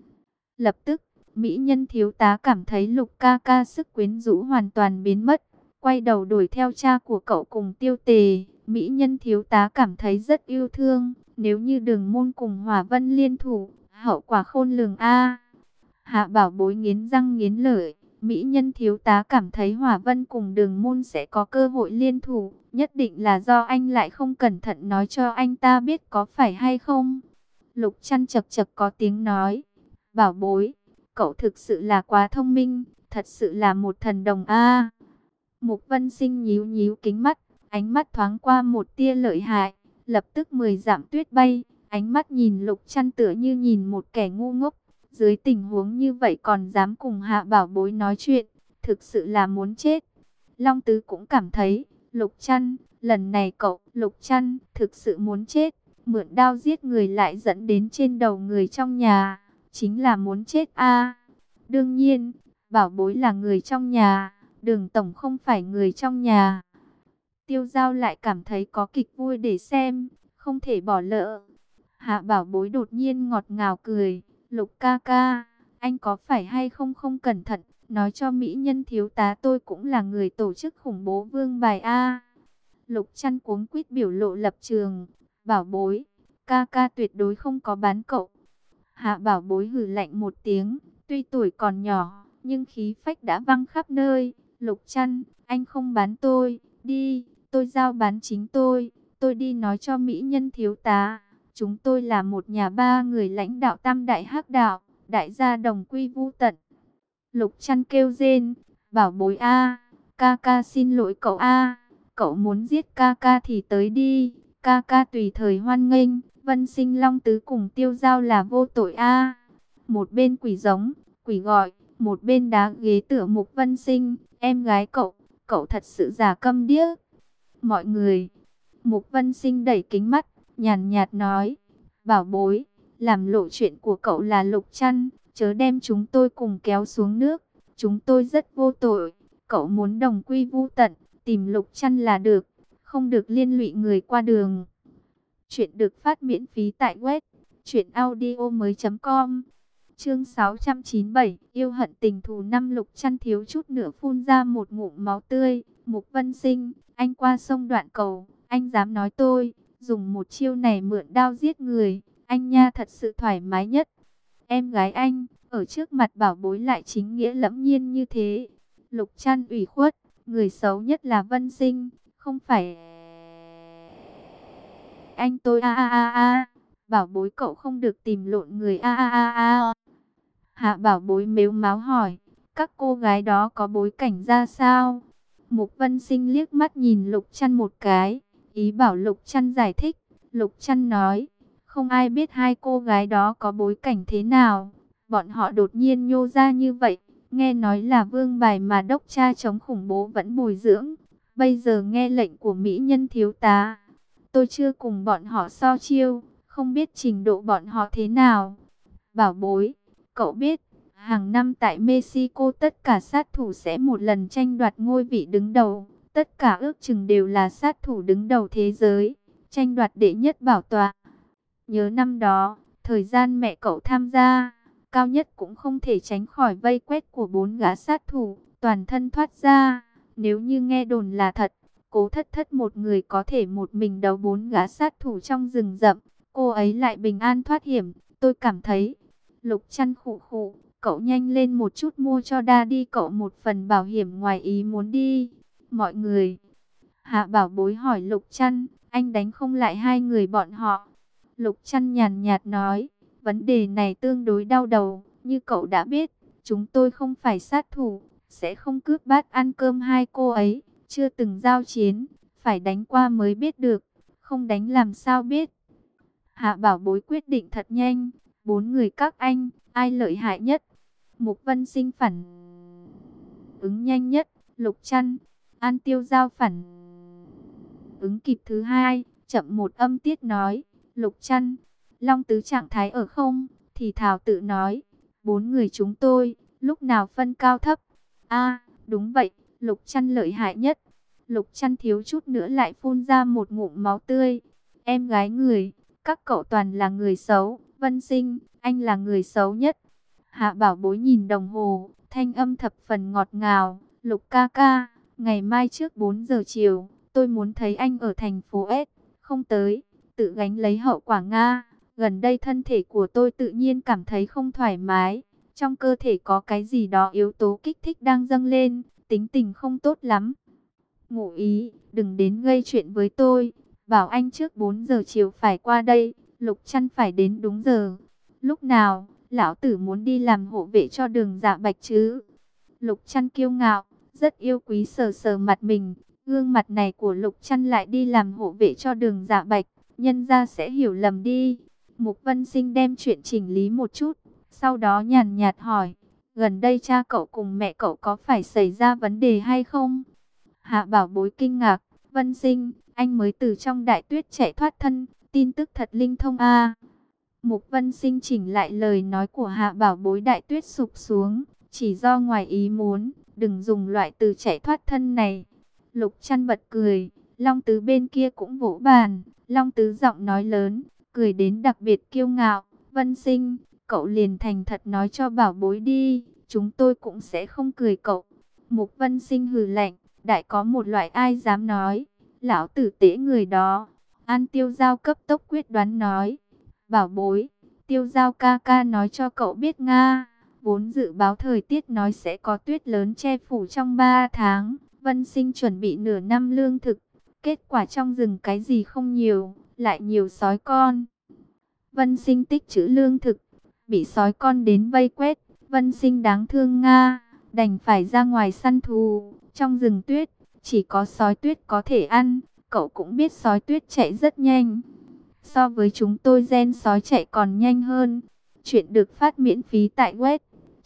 Lập tức, mỹ nhân thiếu tá cảm thấy Lục ca ca sức quyến rũ hoàn toàn biến mất, quay đầu đuổi theo cha của cậu cùng Tiêu Tề. Mỹ nhân thiếu tá cảm thấy rất yêu thương, nếu như Đường Môn cùng Hòa Vân liên thủ, hậu quả khôn lường a. Hạ bảo bối nghiến răng nghiến lợi, mỹ nhân thiếu tá cảm thấy Hòa Vân cùng Đường Môn sẽ có cơ hội liên thủ, nhất định là do anh lại không cẩn thận nói cho anh ta biết có phải hay không. Lục Trăn chật chật có tiếng nói, bảo bối, cậu thực sự là quá thông minh, thật sự là một thần đồng a. Mục Vân Sinh nhíu nhíu kính mắt, ánh mắt thoáng qua một tia lợi hại, lập tức 10 dặm tuyết bay, ánh mắt nhìn Lục Trăn tựa như nhìn một kẻ ngu ngốc. Dưới tình huống như vậy còn dám cùng Hạ bảo bối nói chuyện, thực sự là muốn chết. Long Tứ cũng cảm thấy, Lục Trăn, lần này cậu, Lục Trăn, thực sự muốn chết. Mượn đao giết người lại dẫn đến trên đầu người trong nhà, chính là muốn chết a. Đương nhiên, bảo bối là người trong nhà, Đường tổng không phải người trong nhà. Tiêu Giao lại cảm thấy có kịch vui để xem, không thể bỏ lỡ. Hạ Bảo Bối đột nhiên ngọt ngào cười, Lục ca ca, anh có phải hay không không cẩn thận, nói cho mỹ nhân thiếu tá tôi cũng là người tổ chức khủng bố Vương Bài A. Lục Chăn cuống quýt biểu lộ lập trường, Bảo Bối, ca ca tuyệt đối không có bán cậu. Hạ Bảo Bối hừ lạnh một tiếng, tuy tuổi còn nhỏ, nhưng khí phách đã văng khắp nơi. Lục Chăn, anh không bán tôi, đi, tôi giao bán chính tôi đi nói cho mỹ nhân thiếu tá. Chúng tôi là một nhà ba người lãnh đạo tam đại hắc đạo, đại gia đồng quy vu tận. Lục Chăn kêu rên, Bảo Bối A, ca ca xin lỗi cậu A, cậu muốn giết ca ca thì tới đi, ca ca tùy thời hoan nghênh, Vân Sinh Long Tứ cùng Tiêu Giao là vô tội A. Một bên quỷ giống, quỷ gọi, một bên đá ghế tựa Mục Vân Sinh, em gái cậu thật sự giả câm điếc. Mọi người, Mục Vân Sinh đẩy kính mắt, nhàn nhạt nói, Bảo Bối, làm lộ chuyện của cậu là Lục Chăn, chớ đem chúng tôi cùng kéo xuống nước, chúng tôi rất vô tội, cậu muốn đồng quy vu tận, tìm Lục Chăn là được, không được liên lụy người qua đường. Chuyện được phát miễn phí tại web truyệnaudiomoi.com. Chương 697, yêu hận tình thù năm. Lục Chăn thiếu chút nữa phun ra một ngụm máu tươi. Mục Vân Sinh, anh qua sông Đoạn Cầu, anh dám nói tôi dùng một chiêu này mượn đao giết người, anh nha thật sự thoải mái nhất. Em gái anh, ở trước mặt Bảo Bối lại chính nghĩa lẫm nhiên như thế. Lục Chăn ủy khuất, người xấu nhất là Vân Sinh, không phải anh tôi a. Bảo Bối cậu không được tìm lộn người a. Hạ Bảo Bối mếu máo hỏi, các cô gái đó có bối cảnh ra sao? Mục Vân Sinh liếc mắt nhìn Lục Chăn một cái, ý bảo Lục Chăn giải thích. Lục Chăn nói, không ai biết hai cô gái đó có bối cảnh thế nào. Bọn họ đột nhiên nhô ra như vậy, nghe nói là Vương Bài mà đốc cha chống khủng bố vẫn bồi dưỡng. Bây giờ nghe lệnh của mỹ nhân thiếu tá, tôi chưa cùng bọn họ so chiêu, không biết trình độ bọn họ thế nào. Bảo Bối, cậu biết, hàng năm tại Mexico tất cả sát thủ sẽ một lần tranh đoạt ngôi vị đứng đầu. Tất cả ước chừng đều là sát thủ đứng đầu thế giới, tranh đoạt đệ nhất bảo tọa. Nhớ năm đó, thời gian mẹ cậu tham gia, cao nhất cũng không thể tránh khỏi vây quét của 4 gã sát thủ, toàn thân thoát ra. Nếu như nghe đồn là thật, Cố Thất Thất một người có thể một mình đấu 4 gã sát thủ trong rừng rậm, cô ấy lại bình an thoát hiểm, tôi cảm thấy. Lục Chăn khụ khụ, cậu nhanh lên một chút mua cho Daddy cậu một phần bảo hiểm ngoài ý muốn đi. Mọi người, Hạ Bảo Bối hỏi Lục Chăn, anh đánh không lại hai người bọn họ. Lục Chăn nhàn nhạt nói, vấn đề này tương đối đau đầu, như cậu đã biết, chúng tôi không phải sát thủ, sẽ không cướp bát ăn cơm hai cô ấy, chưa từng giao chiến, phải đánh qua mới biết được, không đánh làm sao biết. Hạ Bảo Bối quyết định thật nhanh, 4 người các anh, ai lợi hại nhất? Mục Vân Sinh phản ứng nhanh nhất, Lục Chăn. An Tiêu Giao phản ứng kịp thứ hai, chậm một âm tiết nói, Lục Chăn. Long Tứ trạng thái ở không? Thì thảo tự nói, 4 người chúng tôi, lúc nào phân cao thấp? A, đúng vậy, Lục Chăn lợi hại nhất. Lục Chăn thiếu chút nữa lại phun ra một ngụm máu tươi. Em gái người, các cậu toàn là người xấu. Vân Sinh, anh là người xấu nhất. Hạ Bảo Bối nhìn đồng hồ, thanh âm thập phần ngọt ngào. Lục ca ca, ngày mai trước 4 giờ chiều, tôi muốn thấy anh ở thành phố S. Không tới, tự gánh lấy hậu quả Nga. Gần đây thân thể của tôi tự nhiên cảm thấy không thoải mái. Trong cơ thể có cái gì đó yếu tố kích thích đang dâng lên, tính tình không tốt lắm. Ngụ ý, đừng đến gây chuyện với tôi. Bảo anh trước 4 giờ chiều phải qua đây, Lục Chăn phải đến đúng giờ. Lúc nào, lão tử muốn đi làm hộ vệ cho Đường Dạ Bạch chứ? Lục Chăn kiêu ngạo, rất yêu quý sờ sờ mặt mình. Gương mặt này của Lục Chăn lại đi làm hộ vệ cho Đường Dạ Bạch, nhân ra sẽ hiểu lầm đi. Mục Vân Sinh đem chuyện chỉnh lý một chút, sau đó nhàn nhạt hỏi, gần đây cha cậu cùng mẹ cậu có phải xảy ra vấn đề hay không? Hạ Bảo Bối kinh ngạc, Vân Sinh, anh mới từ trong đại tuyết chạy thoát thân, tin tức thật linh thông a. Mục Vân Sinh chỉnh lại lời nói của Hạ Bảo Bối, đại tuyết sụp xuống, chỉ do ngoài ý muốn, đừng dùng loại từ chạy thoát thân này. Lục Chăn bật cười, Long Tứ bên kia cũng vỗ bàn, Long Tứ giọng nói lớn, cười đến đặc biệt kiêu ngạo. Vân Sinh, cậu liền thành thật nói cho bảo bối đi, chúng tôi cũng sẽ không cười cậu. Mục Vân Sinh hừ lạnh, đại có một loại ai dám nói, lão tử tễ người đó. An Tiêu Giao cấp tốc quyết đoán nói, bảo bối, Tiêu Giao ca ca nói cho cậu biết Nga, vốn dự báo thời tiết nói sẽ có tuyết lớn che phủ trong 3 tháng, Vân Sinh chuẩn bị nửa năm lương thực, kết quả trong rừng cái gì không nhiều, lại nhiều sói con. Vân Sinh tích trữ lương thực, bị sói con đến vây quét, Vân Sinh đáng thương Nga, đành phải ra ngoài săn thú, trong rừng tuyết, chỉ có sói tuyết có thể ăn, cậu cũng biết sói tuyết chạy rất nhanh. So với chúng tôi gen sói chạy còn nhanh hơn. Chuyện được phát miễn phí tại web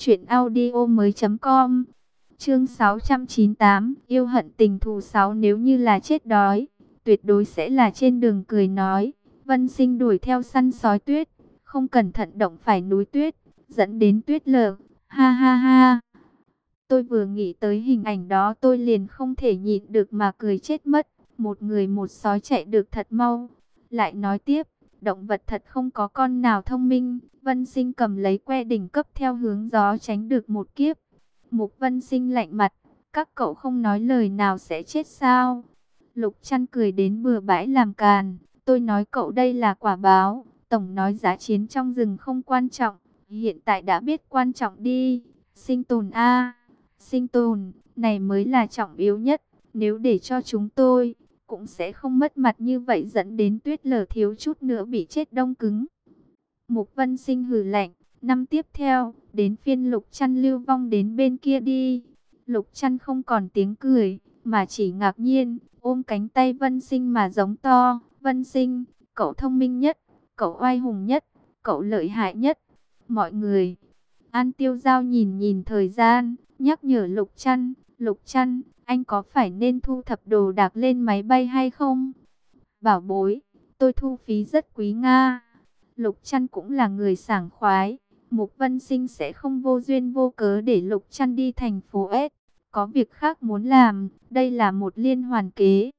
truyệnaudiomoi.com. Chương 698, yêu hận tình thù 6. Nếu như là chết đói, tuyệt đối sẽ là trên đường cười nói. Vân Sinh đuổi theo săn sói tuyết, không cẩn thận động phải núi tuyết, dẫn đến tuyết lở. Ha ha ha. Tôi vừa nghĩ tới hình ảnh đó tôi liền không thể nhịn được mà cười chết mất. Một người một sói chạy được thật mau. Lại nói tiếp, động vật thật không có con nào thông minh. Vân Sinh cầm lấy que đỉnh cấp theo hướng gió tránh được một kiếp. Mục Vân Sinh lạnh mặt, các cậu không nói lời nào sẽ chết sao? Lục Trăn cười đến bừa bãi làm càn. Tôi nói cậu đây là quả báo. Tổng nói giá chiến trong rừng không quan trọng. Hiện tại đã biết quan trọng đi. Sinh tồn a, sinh tồn, này mới là trọng yếu nhất. Nếu để cho chúng tôi, cũng sẽ không mất mặt như vậy dẫn đến tuyết lở thiếu chút nữa bị chết đông cứng. Mục Vân Sinh hừ lạnh, năm tiếp theo, đến phiên Lục Trăn lưu vong đến bên kia đi. Lục Trăn không còn tiếng cười, mà chỉ ngạc nhiên, ôm cánh tay Vân Sinh mà giống to. Vân Sinh, cậu thông minh nhất, cậu oai hùng nhất, cậu lợi hại nhất. Mọi người, An Tiêu Giao nhìn nhìn thời gian, nhắc nhở Lục Trăn, Lục Trăn, anh có phải nên thu thập đồ đạc lên máy bay hay không? Bảo bối, tôi thu phí rất quý Nga. Lục Trăn cũng là người sảng khoái. Mục Vân Sinh sẽ không vô duyên vô cớ để Lục Trăn đi thành phố S. Có việc khác muốn làm, đây là một liên hoàn kế.